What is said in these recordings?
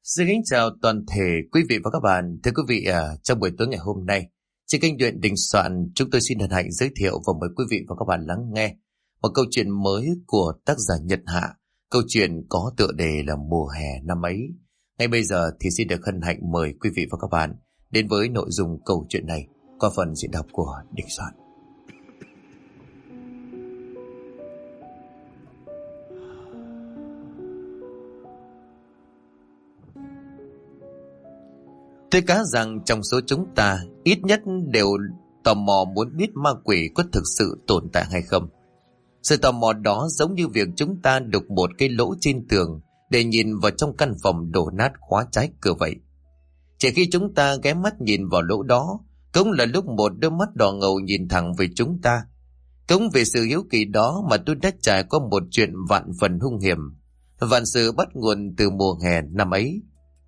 Xin kính chào toàn thể quý vị và các bạn. Thưa quý vị, trong buổi tối ngày hôm nay, trên kênh Chuyện Đình Soạn, chúng tôi xin hân hạnh giới thiệu và mời quý vị và các bạn lắng nghe một câu chuyện mới của tác giả Nhật Hạ. Câu chuyện có tựa đề là Mùa hè năm ấy. Ngay bây giờ thì xin được hân hạnh mời quý vị và các bạn đến với nội dung câu chuyện này qua phần diễn đọc của Đình Soạn. Tôi cá rằng trong số chúng ta ít nhất đều tò mò muốn biết ma quỷ có thực sự tồn tại hay không. Sự tò mò đó giống như việc chúng ta đục một cái lỗ trên tường để nhìn vào trong căn phòng đổ nát khóa trái cửa vậy. Chỉ khi chúng ta ghé mắt nhìn vào lỗ đó, cũng là lúc một đôi mắt đỏ ngầu nhìn thẳng về chúng ta. Cũng vì sự hiếu kỳ đó mà tôi đã trải qua một chuyện vạn phần hung hiểm. Vạn sự bắt nguồn từ mùa hè năm ấy.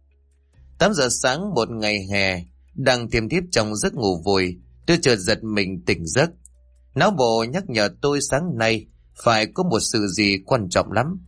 8 giờ sáng một ngày hè, đang thiêm thiếp trong giấc ngủ vùi, tôi chợt giật mình tỉnh giấc. Não bộ nhắc nhở tôi sáng nay phải có một sự gì quan trọng lắm.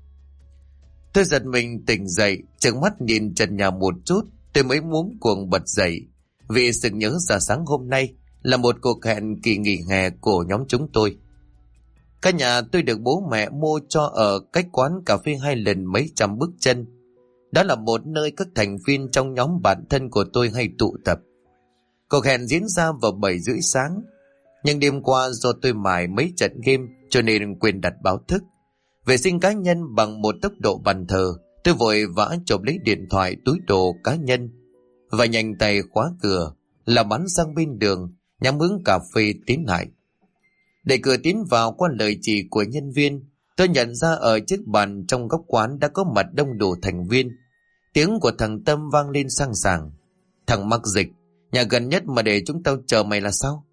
Tôi giật mình tỉnh dậy, trợn mắt nhìn trần nhà một chút, tôi mới muốn cuồng bật dậy, vì sự nhớ ra sáng hôm nay là một cuộc hẹn kỳ nghỉ hè của nhóm chúng tôi. Căn nhà tôi được bố mẹ mua cho ở cách quán cà phê 2 lần mấy trăm bước chân. Đó là một nơi các thành viên trong nhóm bạn thân của tôi hay tụ tập. Cuộc hẹn diễn ra vào 7 rưỡi sáng. Nhưng đêm qua do tôi mải mấy trận game cho nên quên đặt báo thức. Vệ sinh cá nhân bằng một tốc độ bàn thờ, tôi vội vã chộp lấy điện thoại, túi đồ cá nhân và nhanh tay khóa cửa, là bắn sang bên đường nhắm hướng cà phê tiến lại. Để cửa tiến vào qua lời chỉ của nhân viên, tôi nhận ra ở chiếc bàn trong góc quán đã có mặt đông đủ thành viên. Tiếng của thằng Tâm vang lên sang sảng. Thằng mắc dịch, nhà gần nhất mà để chúng tao chờ mày là sao?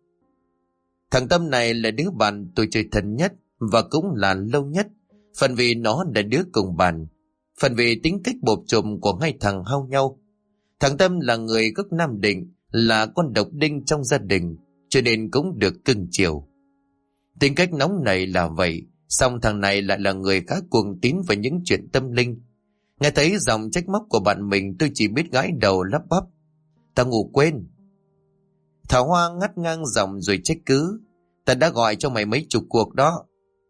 Thằng Tâm này là đứa bạn tôi chơi thân nhất và cũng là lâu nhất. Phần vì nó là đứa cùng bàn, phần vì tính cách bộp chộp của hai thằng hao nhau. Thằng Tâm là người gốc Nam Định, là con độc đinh trong gia đình, cho nên cũng được cưng chiều. Tính cách nóng này là vậy, song thằng này lại là người khá cuồng tín vào những chuyện tâm linh. Nghe thấy giọng trách móc của bạn mình, tôi chỉ biết gãi đầu lắp bắp. Tao ngủ quên. Thảo Hoa ngắt ngang giọng rồi trách cứ. Ta đã gọi cho mày mấy chục cuộc đó.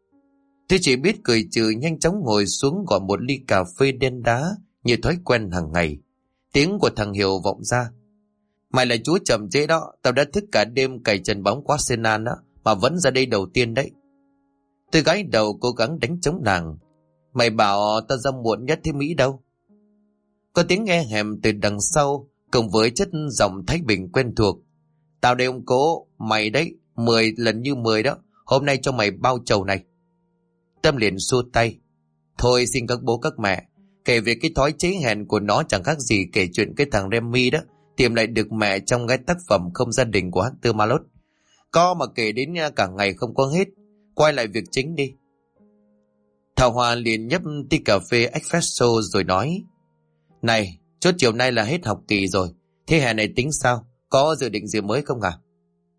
Tôi chỉ biết cười trừ, nhanh chóng ngồi xuống gọi một ly cà phê đen đá như thói quen hàng ngày. Tiếng của thằng Hiểu vọng ra. Mày là chúa chậm chế đó. Tao đã thức cả đêm cày trận bóng qua Arsenal đó, mà vẫn ra đây đầu tiên đấy. Tôi gãi đầu cố gắng đánh chống nàng. Mày bảo tao ra muộn nhất thế Mỹ đâu? Có tiếng nghe hèm từ đằng sau, cùng với chất giọng Thái Bình quen thuộc. Tao đây ông cố, mày đấy, 10 lần như 10 đó. Hôm nay cho mày bao chầu này. Tâm liền xua tay. Thôi xin các bố các mẹ, kể về cái thói chế hèn của nó chẳng khác gì kể chuyện cái thằng Remy đó tìm lại được mẹ trong cái tác phẩm Không gia đình của Hector Malot. Có mà kể đến cả ngày không có hết. Quay lại việc chính đi. Thảo Hoa liền nhấp tí cà phê espresso rồi nói. Này, chốt chiều nay là hết học kỳ rồi. Thế hè này tính sao? Có dự định gì mới không à?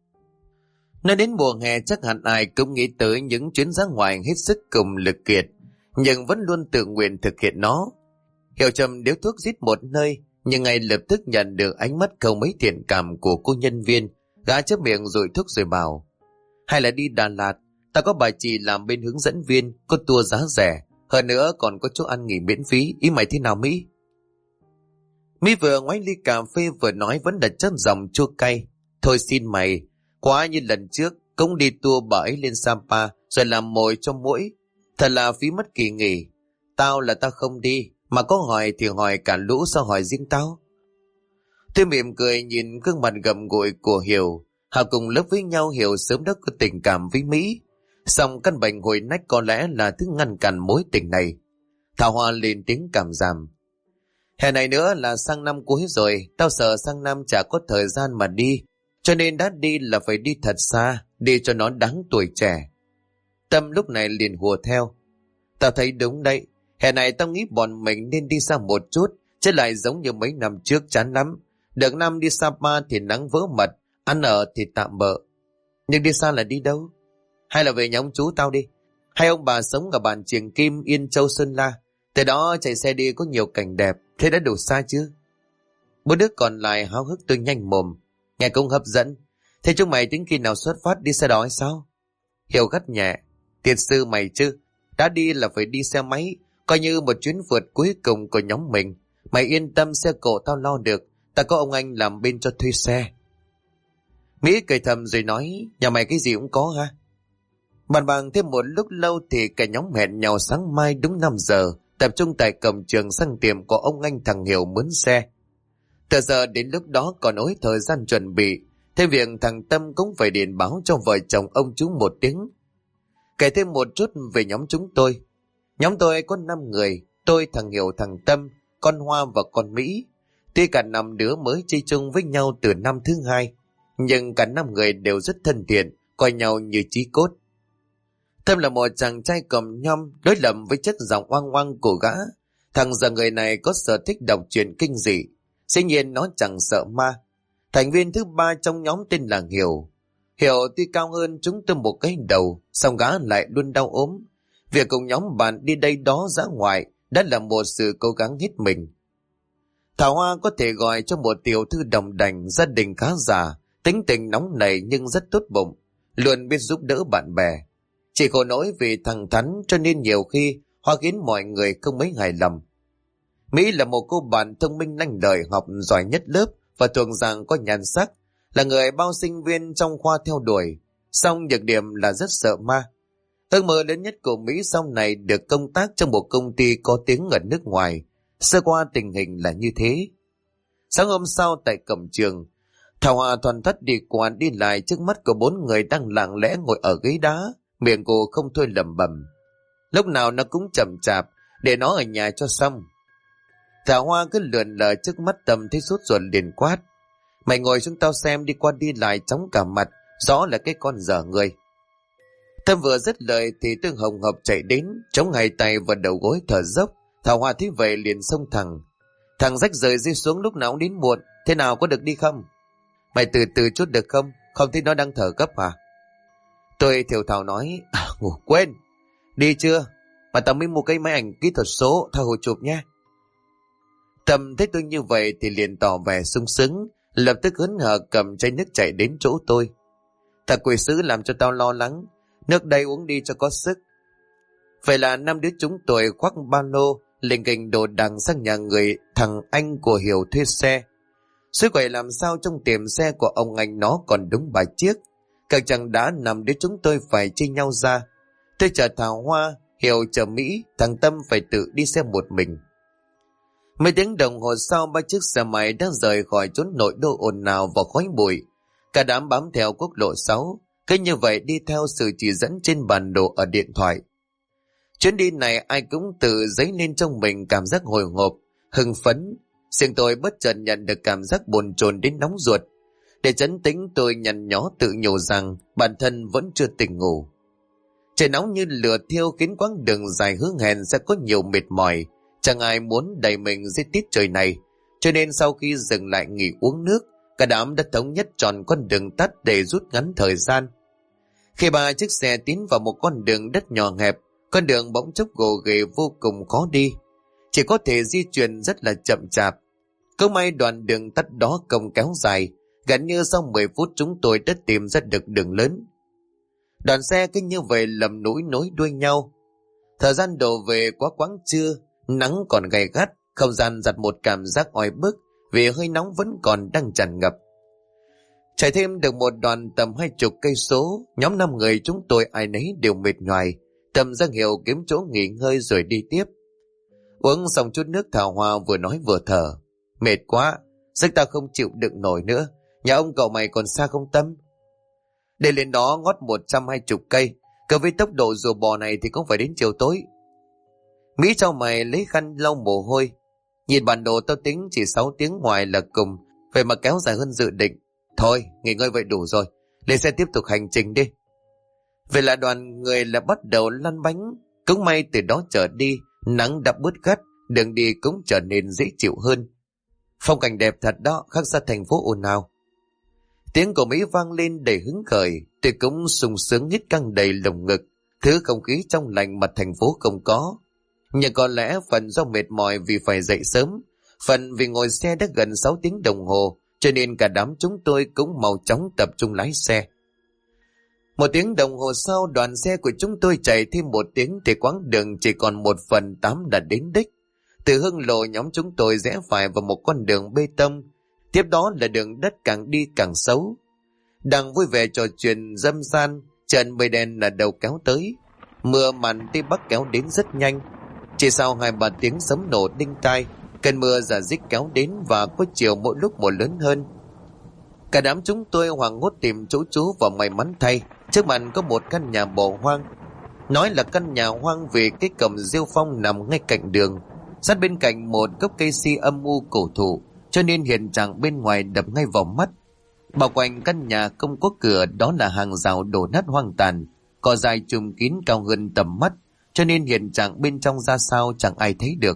Nói đến mùa hè chắc hẳn ai cũng nghĩ tới những chuyến ra ngoài hết sức cùng lực kiệt, nhưng vẫn luôn tự nguyện thực hiện nó. Hiểu Trầm điếu thuốc rít một nơi, nhưng ngay lập tức nhận được ánh mắt không mấy thiện cảm của cô nhân viên. Gã chớp miệng rồi thuốc rồi bảo. Hay là đi Đà Lạt, ta có bà chị làm bên hướng dẫn viên, có tour giá rẻ, hơn nữa còn có chỗ ăn nghỉ miễn phí, ý mày thế nào Mỹ? Mỹ vừa ngoái ly cà phê vừa nói vẫn đặt chất giọng chua cay. Thôi xin mày, quá như lần trước, cũng đi tour bà ấy lên Sapa rồi làm mồi cho muỗi. Thật là phí mất kỳ nghỉ. Tao là tao không đi, mà có hỏi thì hỏi cả lũ, sao hỏi riêng tao? Tôi mỉm cười nhìn gương mặt gầm gụi của Hiểu. Họ cùng lớp với nhau, Hiểu sớm đã có tình cảm với Mỹ. Song căn bệnh hồi nách có lẽ là thứ ngăn cản mối tình này. Thảo Hoa lên tiếng cảm giảm. Hè này nữa là sang năm cuối rồi, tao sợ sang năm chả có thời gian mà đi. Cho nên đã đi là phải đi thật xa, đi cho nó đáng tuổi trẻ. Tâm lúc này liền hùa theo. Tao thấy đúng đấy, hè này tao nghĩ bọn mình nên đi xa một chút, chứ lại giống như mấy năm trước chán lắm. Đợt năm đi Sapa thì nắng vỡ mật, ăn ở thì tạm bợ. Nhưng đi xa là đi đâu? Hay là về nhà ông chú tao đi? Hay ông bà sống ở bản Triềng Kim, Yên Châu, Sơn La? Từ đó chạy xe đi có nhiều cảnh đẹp, thế đã đủ xa chưa? Bốn đứa còn lại háo hức tôi nhanh mồm, nghe cũng hấp dẫn. Thế chúng mày tính khi nào xuất phát đi xe đó hay sao? Hiểu gắt nhẹ, thiệt sư mày chứ, đã đi là phải đi xe máy, coi như một chuyến vượt cuối cùng của nhóm mình. Mày yên tâm, xe cộ tao lo được, ta có ông anh làm bên cho thuê xe. Mỹ cười thầm rồi nói, nhà mày cái gì cũng có ha. Bàn bàng thêm một lúc lâu thì cả nhóm hẹn nhau sáng mai đúng 5 giờ, tập trung tại cổng trường sang tiệm của ông anh thằng Hiểu mướn xe. Từ giờ đến lúc đó còn ối thời gian chuẩn bị, thêm việc thằng Tâm cũng phải điện báo cho vợ chồng ông chú một tiếng. Kể thêm một chút về nhóm chúng tôi. Nhóm tôi có 5 người, tôi, thằng Hiểu, thằng Tâm, con Hoa và con Mỹ. Tuy cả 5 đứa mới chơi chung với nhau từ năm thứ 2, nhưng cả 5 người đều rất thân thiện, coi nhau như chí cốt. Tâm là một chàng trai cầm nhom, đối lập với chất giọng oang oang của gã. Thằng giờ người này có sở thích đọc truyện kinh dị, dĩ nhiên nó chẳng sợ ma. Thành viên thứ 3 trong nhóm tên là Hiểu. Hiểu tuy cao hơn chúng tôi một cái đầu, song gã lại luôn đau ốm. Việc cùng nhóm bạn đi đây đó dã ngoại đã là một sự cố gắng hết mình. Thảo Hoa có thể gọi cho một tiểu thư đồng đành, gia đình khá giả, tính tình nóng nảy nhưng rất tốt bụng, luôn biết giúp đỡ bạn bè. Chỉ khổ nỗi vì thẳng thắn cho nên nhiều khi Hoa khiến mọi người không mấy hài lòng. Mỹ là một cô bạn thông minh lanh lợi, học giỏi nhất lớp và thuộc dạng có nhan sắc, là người bao sinh viên trong khoa theo đuổi, song nhược điểm là rất sợ ma. Ước mơ lớn nhất của Mỹ sau này được công tác trong một công ty có tiếng ở nước ngoài. Sơ qua tình hình là như thế. Sáng hôm sau tại cổng trường, Thảo Hòa thoăn thoắt đi qua đi lại trước mắt của 4 người đang lặng lẽ ngồi ở ghế đá, miệng cô không thôi lẩm bẩm. Lúc nào nó cũng chậm chạp, để nó ở nhà cho xong. Thảo Hoa cứ lượn lờ trước mắt Tâm thấy sốt ruột liền quát. Mày ngồi xuống tao xem, đi qua đi lại chóng cả mặt, rõ là cái con dở người. Tâm vừa dứt lời thì Tương Hồng Hợp chạy đến, chống hai tay vào đầu gối thở dốc. Thảo Hoa thấy vậy liền xông thẳng. Thằng rách rời rơi xuống lúc nào cũng đến muộn, thế nào có được đi không? Mày từ từ chút được không? Không thấy nó đang thở gấp hả? Tôi thiểu thảo nói, ngủ quên. Đi chưa? Mà tao mới mua cái máy ảnh kỹ thuật số, tao hồi chụp nha. Tâm thấy tôi như vậy thì liền tỏ vẻ sung sướng, lập tức hớn hở cầm chai nước chạy đến chỗ tôi. Thằng quỷ sứ làm cho tao lo lắng, nước đây uống đi cho có sức. Vậy là 5 đứa chúng tôi khoác ba lô, lình kình đồ đằng sang nhà người thằng anh của Hiểu thuê xe. Suối quậy làm sao trong tiệm xe của ông anh nó còn đúng 7 chiếc. Càng chẳng đã 5 đứa chúng tôi phải chia nhau ra. Tôi chở Thảo Hoa, Hiểu chở Mỹ, thằng Tâm phải tự đi xe một mình. Mấy tiếng đồng hồ sau, 3 chiếc xe máy đã rời khỏi chốn nội đô ồn ào và khói bụi. Cả đám bám theo quốc lộ 6, cứ như vậy đi theo sự chỉ dẫn trên bản đồ ở điện thoại. Chuyến đi này ai cũng tự dấy lên trong mình cảm giác hồi hộp, hưng phấn. Riêng tôi bất chợt nhận được cảm giác bồn chồn đến nóng ruột. Để trấn tĩnh tôi nhằn nhó tự nhủ rằng bản thân vẫn chưa tỉnh ngủ. Trời nóng như lửa thiêu khiến quãng đường dài hứa hẹn sẽ có nhiều mệt mỏi. Chẳng ai muốn đẩy mình dưới tiết trời này, cho nên sau khi dừng lại nghỉ uống nước, cả đám đã thống nhất chọn con đường tắt để rút ngắn thời gian. Khi 3 chiếc xe tiến vào một con đường đất nhỏ hẹp, con đường bỗng chốc gồ ghề vô cùng khó đi, chỉ có thể di chuyển rất là chậm chạp. Cứ may đoạn đường tắt đó không kéo dài, gần như sau 10 phút chúng tôi đã tìm ra được đường lớn. Đoàn xe cứ như vậy lầm núi nối đuôi nhau. Thời gian đổ về quá quãng trưa, nắng còn gay gắt, không gian giặt một cảm giác oi bức vì hơi nóng vẫn còn đang tràn ngập. Chạy thêm được một đoạn tầm 20 cây số, nhóm 5 người chúng tôi ai nấy đều mệt nhoài. Tâm ra hiệu kiếm chỗ nghỉ ngơi rồi đi tiếp. Uống xong chút nước, Thảo Hoa vừa nói vừa thở. Mệt quá, sức ta không chịu đựng nổi nữa. Nhà ông cậu mày còn xa không Tâm? Để lên đó ngót 120 cây, cơ với tốc độ rùa bò này thì cũng phải đến chiều tối. Mỹ cho mày lấy khăn lau mồ hôi. Nhìn bản đồ tao tính chỉ 6 tiếng ngoài là cùng, vậy mà kéo dài hơn dự định. Thôi, nghỉ ngơi vậy đủ rồi, lên xe tiếp tục hành trình đi. Vậy là đoàn người là bắt đầu lăn bánh. Cũng may từ đó trở đi, nắng đã bớt gắt, đường đi cũng trở nên dễ chịu hơn. Phong cảnh đẹp thật đó, khác xa thành phố ồn ào. Tiếng của Mỹ vang lên đầy hứng khởi, tôi cũng sung sướng hít căng đầy lồng ngực, thứ không khí trong lành mà thành phố không có. Nhưng có lẽ phần do mệt mỏi vì phải dậy sớm, phần vì ngồi xe đã gần 6 tiếng đồng hồ, cho nên cả đám chúng tôi cũng mau chóng tập trung lái xe. 1 tiếng đồng hồ sau, đoàn xe của chúng tôi chạy thêm 1 tiếng thì quãng đường chỉ còn 1/8 đã đến đích. Từ Hưng Lộ, nhóm chúng tôi rẽ phải vào một con đường bê tông, tiếp đó là đường đất càng đi càng xấu. Đang vui vẻ trò chuyện râm ran, trận mây đen là đầu kéo tới. Mưa màn tây bắc kéo đến rất nhanh. Chỉ sau 2-3 tiếng sấm nổ đinh tai, cơn mưa rả rích kéo đến và có chiều mỗi lúc một lớn hơn. Cả đám chúng tôi hoảng hốt tìm chỗ trú và may mắn thay, trước mặt có một căn nhà bỏ hoang. Nói là căn nhà hoang vì cái cổng rêu phong nằm ngay cạnh đường, sát bên cạnh một gốc cây si âm u cổ thụ, cho nên hiện trạng bên ngoài đập ngay vào mắt. Bao quanh căn nhà không có cửa, đó là hàng rào đổ nát hoang tàn, cỏ dài trùm kín cao hơn tầm mắt, cho nên hiện trạng bên trong ra sao chẳng ai thấy được.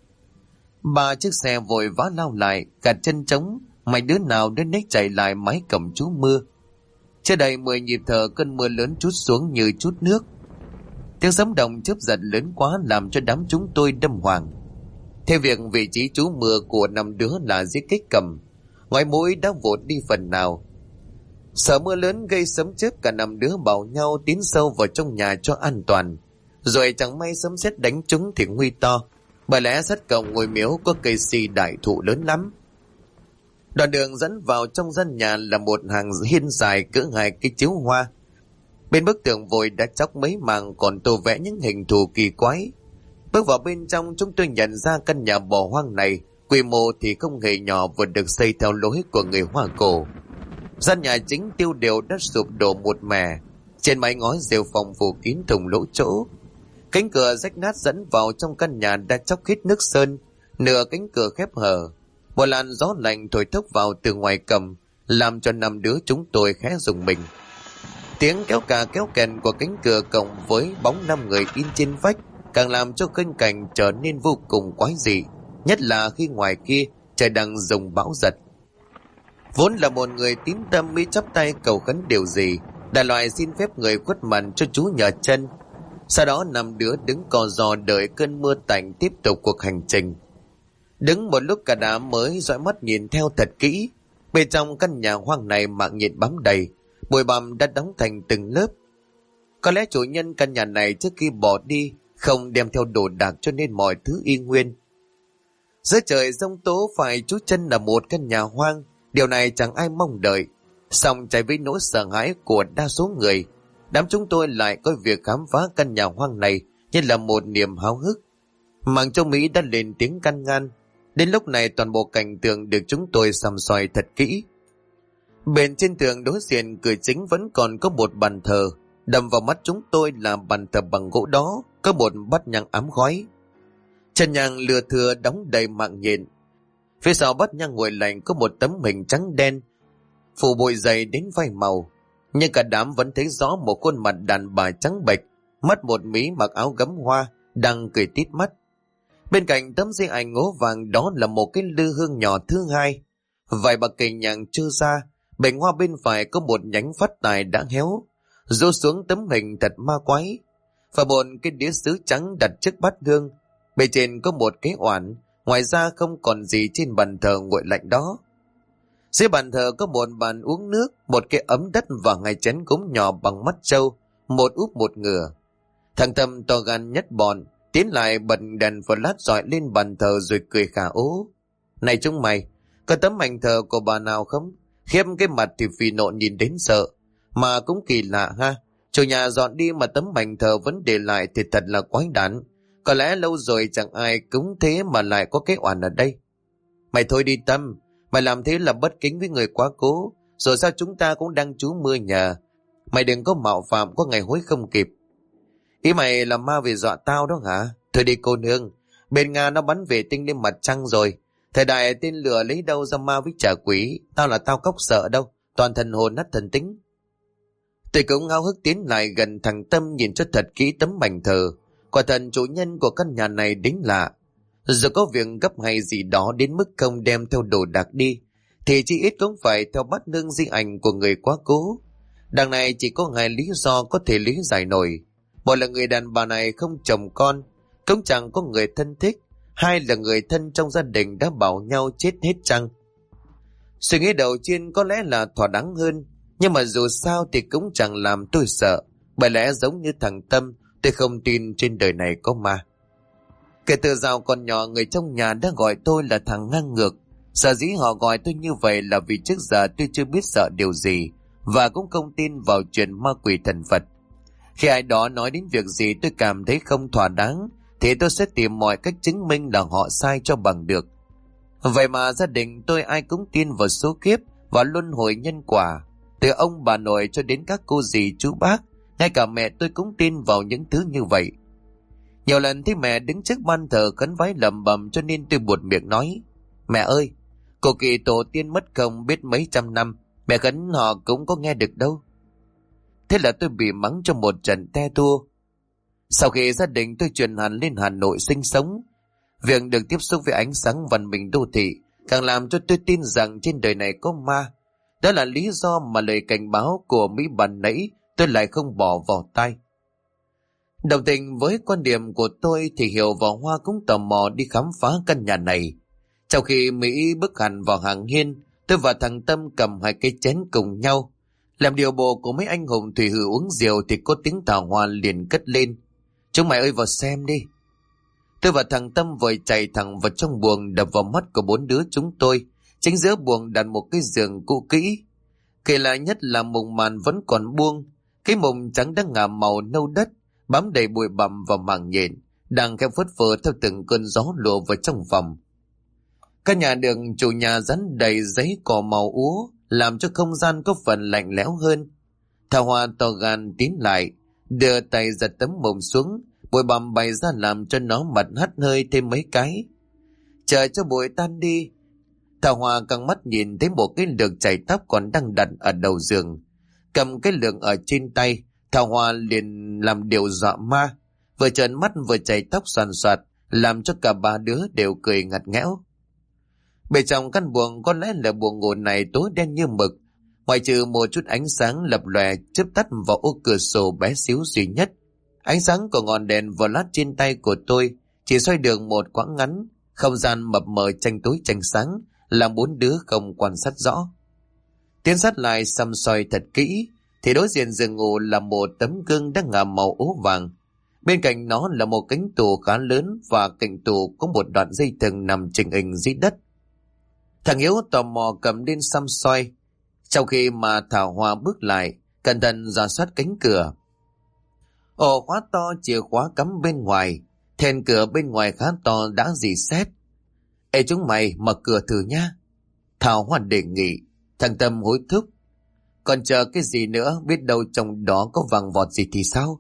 3 chiếc xe vội vã lao lại, gạt chân trống, mấy đứa nào đến nấy chạy lại mái cổng trú mưa. Chưa đầy 10 nhịp thở, cơn mưa lớn trút xuống như trút nước. Tiếng sấm động chớp giật lớn quá làm cho đám chúng tôi đâm hoàng. Theo việc vị trí trú mưa của 5 đứa là dưới cái cầm, ngoài mũi đã vụt đi phần nào. Sợ mưa lớn gây sấm chớp, cả 5 đứa bảo nhau tiến sâu vào trong nhà cho an toàn. Rồi chẳng may sấm sét đánh chúng thì nguy to, bởi lẽ sát cổng ngôi miếu có cây si đại thụ lớn lắm. Đoạn đường dẫn vào trong gian nhà là một hàng hiên dài cỡ 2 cái chiếu hoa. Bên bức tường vội đã chóc mấy mảng còn tô vẽ những hình thù kỳ quái. Bước vào bên trong, chúng tôi nhận ra căn nhà bỏ hoang này quy mô thì không hề nhỏ, vừa được xây theo lối của người Hoa cổ. Gian nhà chính tiêu đều đã sụp đổ một mẻ, trên mái ngói rêu phong phủ kín thùng lỗ chỗ. Cánh cửa rách nát dẫn vào trong căn nhà đã chóc hết nước sơn, nửa cánh cửa khép hờ. Một làn gió lạnh thổi thốc vào từ ngoài cầm, làm cho 5 đứa chúng tôi khẽ rùng mình. Tiếng kéo cà kéo kèn của cánh cửa cộng với bóng 5 người in trên vách càng làm cho khung cảnh trở nên vô cùng quái dị, nhất là khi ngoài kia trời đang rồng bão giật. Vốn là một người tín tâm, mới chắp tay cầu khấn điều gì, đại loại xin phép người khuất mặt cho chú nhờ chân. Sau đó 5 đứa đứng co ro đợi cơn mưa tạnh tiếp tục cuộc hành trình. Đứng một lúc cả đám mới dõi mắt nhìn theo thật kỹ. Bên trong căn nhà hoang này mạng nhện bám đầy, bụi bặm đã đóng thành từng lớp. Có lẽ chủ nhân căn nhà này trước khi bỏ đi không đem theo đồ đạc, cho nên mọi thứ y nguyên. Giữa trời giông tố phải trú chân là một căn nhà hoang, điều này chẳng ai mong đợi. Song trái với nỗi sợ hãi của đa số người, đám chúng tôi lại coi việc khám phá căn nhà hoang này như là một niềm háo hức. Màng Châu Mỹ đã lên tiếng can ngăn. Đến lúc này toàn bộ cảnh tượng được chúng tôi săm soi thật kỹ. Bên trên tường đối diện cửa chính vẫn còn có một bàn thờ. Đâm vào mắt chúng tôi là bàn thờ bằng gỗ đó, có một bát nhang ám khói. Chân nhang lừa thưa đóng đầy mạng nhện. Phía sau bát nhang nguội lạnh có một tấm hình trắng đen, phủ bụi dày đến vai màu. Nhưng cả đám vẫn thấy rõ một khuôn mặt đàn bà trắng bệch, mắt một mí mặc áo gấm hoa, đang cười tít mắt. Bên cạnh tấm di ảnh ngố vàng đó là một cái lư hương nhỏ thứ hai. Vài bạc cây nhang trơ ra, bềnh hoa bên phải có một nhánh phát tài đã héo, rũ xuống tấm hình thật ma quái. Và một cái đĩa sứ trắng đặt trước bát hương, bề trên có một cái oản, ngoài ra không còn gì trên bàn thờ nguội lạnh đó. Dưới bàn thờ có một bàn uống nước, một cái ấm đất và 2 chén gốm nhỏ bằng mắt trâu, một úp một ngửa. Thằng Tâm to gan nhất bọn tiến lại bật đèn flash dọi lên bàn thờ rồi cười khà ố. Này chúng mày, có tấm ảnh thờ của bà nào không? Khiếp, cái mặt thì phì nộn nhìn đến sợ. Mà cũng kỳ lạ ha, chủ nhà dọn đi mà tấm ảnh thờ vẫn để lại thì thật là quái đản. Có lẽ lâu rồi chẳng ai cúng thế mà lại có cái oản ở đây. Mày thôi đi Tâm, mày làm thế là bất kính với người quá cố. Rồi sao chúng ta cũng đang trú mưa nhờ. Mày đừng có mạo phạm, có ngày hối không kịp. Ý mày là ma về dọa tao đó hả? Thôi đi cô nương, bên Nga nó bắn vệ tinh lên mặt trăng rồi. Thời đại tên lừa lấy đâu ra ma với trả quỷ. Tao cóc sợ đâu, toàn thần hồn nát thần tính. Tôi cũng ngao hức tiến lại gần thằng Tâm nhìn cho thật kỹ tấm ảnh thờ. Quả thần chủ nhân của căn nhà này đính lạ. Dù có việc gấp hay gì đó đến mức không đem theo đồ đạc đi, thì chỉ ít cũng phải theo bắt nương di ảnh của người quá cố. Đằng này chỉ có 2 lý do có thể lý giải nổi. Một là người đàn bà này không chồng con, Cũng chẳng có người thân thích, hay là người thân trong gia đình đã bảo nhau chết hết chăng? Suy nghĩ đầu tiên có lẽ là thỏa đáng hơn, nhưng mà dù sao thì cũng chẳng làm tôi sợ. Bởi lẽ giống như thằng Tâm, tôi không tin trên đời này có ma. Kể từ dạo còn nhỏ, người trong nhà đã gọi tôi là thằng ngang ngược. Sở dĩ họ gọi tôi như vậy là vì trước giờ tôi chưa biết sợ điều gì, và cũng không tin vào chuyện ma quỷ thần Phật. Khi ai đó nói đến việc gì tôi cảm thấy không thỏa đáng, thì tôi sẽ tìm mọi cách chứng minh là họ sai cho bằng được. Vậy mà gia đình tôi ai cũng tin vào số kiếp và luân hồi nhân quả. Từ ông bà nội cho đến các cô dì chú bác, ngay cả mẹ tôi cũng tin vào những thứ như vậy. Nhiều lần thấy mẹ đứng trước ban thờ khấn vái lẩm bẩm, cho nên tôi buột miệng nói: Mẹ ơi, cô kỳ tổ tiên mất không biết mấy trăm năm, mẹ khấn họ cũng có nghe được đâu. Thế là tôi bị mắng cho một trận te tua. Sau khi gia đình tôi chuyển hẳn lên Hà Nội sinh sống, việc được tiếp xúc với ánh sáng văn minh đô thị càng làm cho tôi tin rằng trên đời này có ma. Đó là lý do mà lời cảnh báo của Mỹ ban nãy tôi lại không bỏ vào tai. Đồng tình với quan điểm của tôi thì Hiểu và Hoa cũng tò mò đi khám phá căn nhà này. Trong khi Mỹ bước hẳn vào hàng hiên, tôi và thằng Tâm cầm hai cái chén cùng nhau. Làm điều bộ của mấy anh hùng thủy hử uống rượu thì có tiếng Thảo Hoa liền cất lên: Chúng mày ơi, vào xem đi. Tôi và thằng Tâm vội chạy thẳng vào trong buồng, đập vào mắt của bốn đứa chúng tôi. Chính giữa buồng đặt một cái giường cũ kỹ. Kỳ lạ nhất là mùng màn vẫn còn buông. Cái mùng trắng đã ngả màu nâu đất, bám đầy bụi bặm và màng nhện, đang khẽ phất phơ theo từng cơn gió lùa vào trong phòng. Căn nhà được chủ nhà dán đầy giấy cỏ màu úa, làm cho không gian có phần lạnh lẽo hơn. Thảo Hoa to gan tiến lại, đưa tay giật tấm mùng xuống, bụi bặm bay ra làm cho nó mặt hắt hơi thêm mấy cái. Chờ cho bụi tan đi, Thảo Hoa căng mắt nhìn thấy một cái lược chải tóc còn đang đặt ở đầu giường. Cầm cái lược ở trên tay, Thảo Hoa liền làm điều dọa ma, vừa trợn mắt vừa chảy tóc xoàn xoạt, làm cho cả ba đứa đều cười ngặt nghẽo. Bên trong căn buồng có lẽ là buồng ngủ này tối đen như mực, ngoại trừ một chút ánh sáng lập lòe chớp tắt vào ô cửa sổ bé xíu duy nhất. Ánh sáng của ngọn đèn vào lát trên tay của tôi chỉ xoay được một quãng ngắn, không gian mập mờ tranh tối tranh sáng, làm bốn đứa không quan sát rõ. Tiến sát lại xăm soi thật kỹ, thì đối diện giường ngủ là một tấm gương đang ngả màu ố vàng. Bên cạnh nó là một cánh tủ khá lớn, và cạnh tủ có một đoạn dây thừng nằm chình hình dưới đất. Thằng Hiếu tò mò cầm lên xăm soi, trong khi mà Thảo Hoa bước lại, cẩn thận rà soát cánh cửa. Ổ khóa to, chìa khóa cắm bên ngoài, then cửa bên ngoài khá to đã rỉ sét. Ê chúng mày mở cửa thử nhá, Thảo Hoa đề nghị. Thằng Tâm hối thúc: Còn chờ cái gì nữa, biết đâu trong đó có vàng vọt gì thì sao?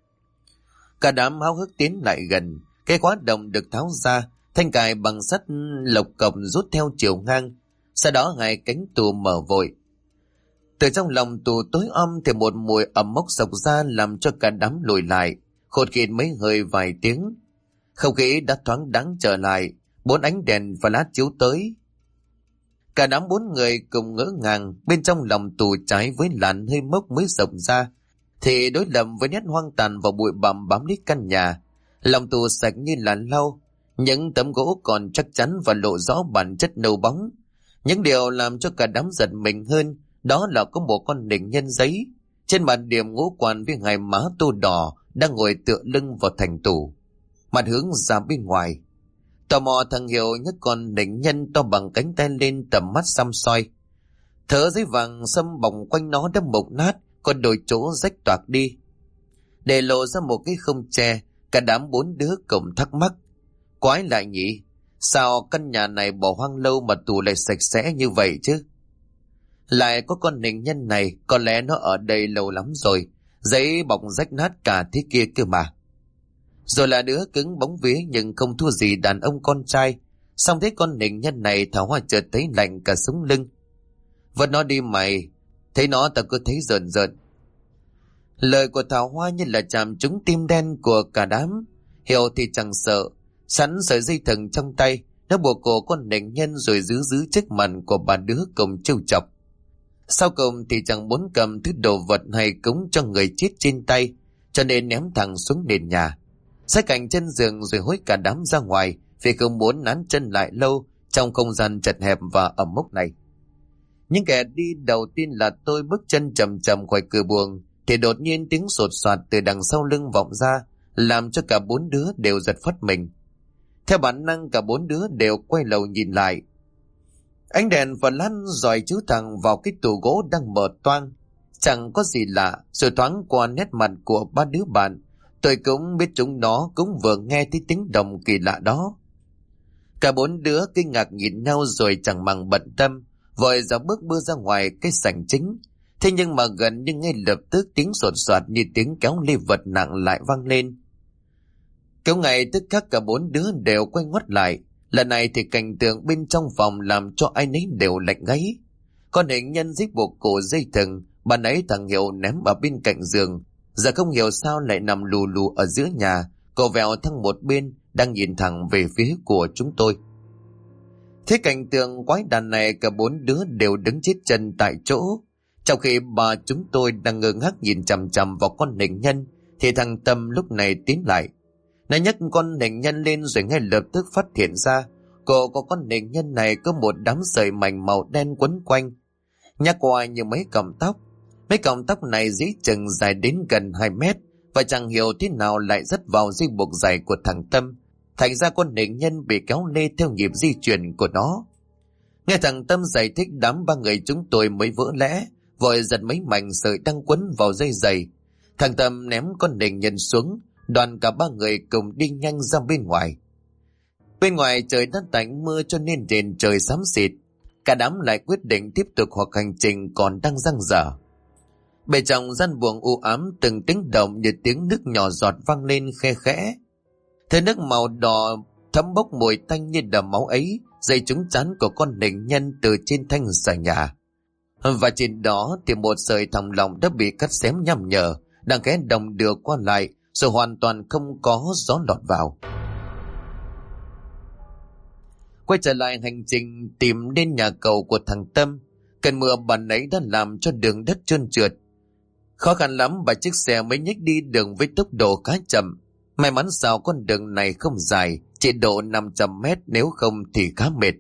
Cả đám háo hức tiến lại gần, cái khóa đồng được tháo ra, thanh cài bằng sắt lộc cộc rút theo chiều ngang. Sau đó hai cánh tủ mở vội. Từ trong lòng tủ tối om thì một mùi ẩm mốc xộc ra, làm cho cả đám lùi lại, khột khịt mấy hơi vài tiếng. Không khí đã thoáng đãng trở lại, bốn ánh đèn và lát chiếu tới. Cả đám bốn người cùng ngỡ ngàng, bên trong lòng tủ trái với làn hơi mốc mới rộng ra, thì đối lập với nét hoang tàn và bụi bặm bám lấy căn nhà. Lòng tủ sạch như là lau, những tấm gỗ còn chắc chắn và lộ rõ bản chất nâu bóng. Những điều làm cho cả đám giật mình hơn, đó là có một con nịnh nhân giấy, trên bàn điểm ngũ quan với hai má tô đỏ, đang ngồi tựa lưng vào thành tủ, mặt hướng ra bên ngoài. Tò mò thằng Hiểu nhấc con nịnh nhân to bằng cánh tay lên tầm mắt xăm soi. Thớ giấy vàng xâm bòng quanh nó đã mục nát, còn đôi chỗ rách toạc đi, để lộ ra một cái không tre. Cả đám bốn đứa cùng thắc mắc: Quái lại nhỉ, sao căn nhà này bỏ hoang lâu mà tủ lại sạch sẽ như vậy chứ? Lại có con nịnh nhân này, có lẽ nó ở đây lâu lắm rồi, giấy bọc rách nát cả thế kia cơ mà. Rồi là đứa cứng bóng vía nhưng không thua gì đàn ông con trai. Xong thấy con nịnh nhân này, Thảo Hoa chợt thấy lạnh cả sống lưng. Vất nó đi mày, thấy nó tao cứ thấy rợn rợn. Lời của Thảo Hoa như là chạm trúng tim đen của cả đám. Hiểu thì chẳng sợ, sẵn sợi dây thừng trong tay, nó buộc cổ con nịnh nhân rồi giữ trước mặt của ba đứa cùng trêu chọc. Sau cùng thì chẳng muốn cầm thứ đồ vật hay cúng cho người chết trên tay, cho nên ném thẳng xuống nền nhà. xách cạnh chân giường rồi hối cả đám ra ngoài vì không muốn nán chân lại lâu trong không gian chật hẹp và ẩm mốc này. Những kẻ đi đầu tiên là tôi bước chân chậm chậm khỏi cửa buồng thì đột nhiên tiếng sột soạt từ đằng sau lưng vọng ra, làm cho cả bốn đứa đều giật phắt mình. Theo bản năng cả bốn đứa đều quay đầu nhìn lại. Ánh đèn và lăn dòi chiếu thẳng vào cái tủ gỗ đang mở toang. Chẳng có gì lạ, rồi thoáng qua nét mặt của ba đứa bạn, tôi cũng biết chúng nó cũng vừa nghe thấy tiếng động kỳ lạ đó. Cả bốn đứa kinh ngạc nhìn nhau rồi chẳng màng bận tâm, vội ra bước bước ra ngoài cái sảnh chính. Thế nhưng mà gần như ngay lập tức tiếng sột soạt như tiếng kéo lê vật nặng lại vang lên. Kéo ngay tức khắc cả bốn đứa đều quay ngoắt lại. Lần này thì cảnh tượng bên trong phòng làm cho ai nấy đều lạnh gáy. Con hình nhân rít buộc cổ dây thừng ban nãy thằng Hiệu ném ở bên cạnh giường, giờ không hiểu sao lại nằm lù lù ở giữa nhà, cậu vẹo thăng một bên đang nhìn thẳng về phía của chúng tôi. Thế cảnh tượng quái đản này cả bốn đứa đều đứng chết chân tại chỗ. Trong khi bà chúng tôi đang ngơ ngác nhìn chằm chằm vào con hình nhân thì thằng Tâm lúc này tiến lại. Nó nhấc con hình nhân lên rồi ngay lập tức phát hiện ra cổ của con hình nhân này có một đám sợi mảnh màu đen quấn quanh, nhắc qua như mấy cọng tóc. Mấy cọng tóc này dĩ chừng dài đến gần 2 mét và chẳng hiểu thế nào lại dắt vào dây buộc giày của thằng Tâm. Thành ra con hình nhân bị kéo lê theo nhịp di chuyển của nó. Nghe thằng Tâm giải thích đám ba người chúng tôi mới vỡ lẽ, vội giật mấy mảnh sợi đang quấn vào dây giày. Thằng Tâm ném con hình nhân xuống, đoàn cả ba người cùng đi nhanh ra bên ngoài. Bên ngoài trời đã tạnh mưa cho nên nền trời xám xịt. Cả đám lại quyết định tiếp tục cuộc hành trình còn đang dang dở. Bên trong gian buồng u ám từng tiếng động như tiếng nước nhỏ giọt vang lên khe khẽ. Thế nước màu đỏ thấm bốc mùi tanh như đầm máu ấy dây trúng trán của con hình nhân từ trên thanh xà nhà. Và trên đó thì một sợi thòng lọng đã bị cắt xém nham nhở, đang khẽ đồng đưa qua lại rồi hoàn toàn không có gió lọt vào. Quay trở lại hành trình tìm đến nhà cầu của thằng Tâm, cơn mưa ban nãy đã làm cho đường đất trơn trượt. Khó khăn lắm bà chiếc xe mới nhích đi đường với tốc độ khá chậm. May mắn sao con đường này không dài, chỉ độ 500 mét, nếu không thì khá mệt.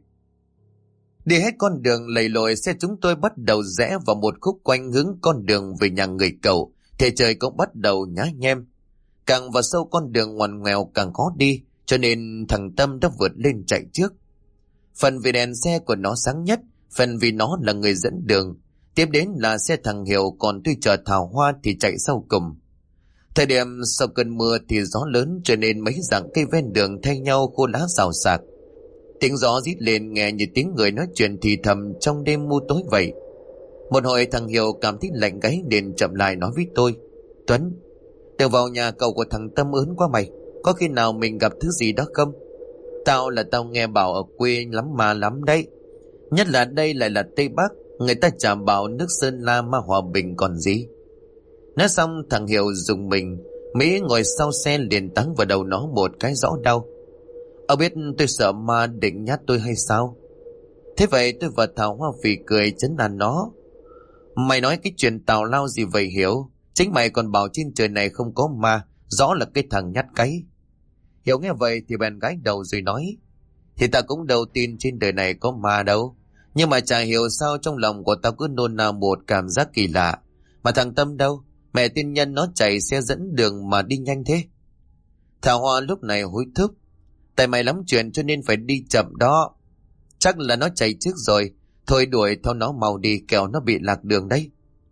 Đi hết con đường lầy lội, xe chúng tôi bắt đầu rẽ vào một khúc quanh hướng con đường về nhà người cậu, thì trời cũng bắt đầu nhá nhem. Càng vào sâu con đường ngoằn ngoèo càng khó đi, cho nên thằng Tâm đã vượt lên chạy trước. Phần vì đèn xe của nó sáng nhất, phần vì nó là người dẫn đường. Tiếp đến là xe thằng Hiểu, còn tôi chờ Thảo Hoa thì chạy sau cùng. Thời điểm sau cơn mưa thì gió lớn, cho nên mấy dặng cây ven đường thay nhau khô lá xào xạc. Tiếng gió rít lên nghe như tiếng người nói chuyện thì thầm trong đêm mù tối vậy. Một hồi thằng Hiểu cảm thấy lạnh gáy liền chậm lại nói với tôi: Tuấn, đừng vào nhà cậu của thằng Tâm ớn quá mày, có khi nào mình gặp thứ gì đó không? Tao nghe bảo ở quê lắm mà lắm đấy, nhất là đây lại là Tây Bắc, người ta chả bảo nước Sơn La ma hòa bình còn gì. Nói xong thằng Hiểu dùng mình, Mỹ ngồi sau xe liền táng vào đầu nó một cái rõ đau. Ông biết tôi sợ ma định nhát tôi hay sao? Thế vậy tôi và Thảo Hoa phì cười trấn an nó: Mày nói cái chuyện tào lao gì vậy Hiểu? Chính mày còn bảo trên trời này không có ma, rõ là cái thằng nhát cái. Hiểu nghe vậy thì bèn gãi đầu rồi nói: Thì ta cũng đâu tin trên đời này có ma đâu, nhưng mà chả hiểu sao trong lòng của tao cứ nôn nao một cảm giác kỳ lạ. Mà thằng Tâm đâu? Mẹ tiên nhân nó chạy xe dẫn đường mà đi nhanh thế. Thảo Hoa lúc này hối thúc: Tại mày lắm chuyện cho nên phải đi chậm đó. Chắc là nó chạy trước rồi, thôi đuổi theo nó mau đi kẻo nó bị lạc đường đấy.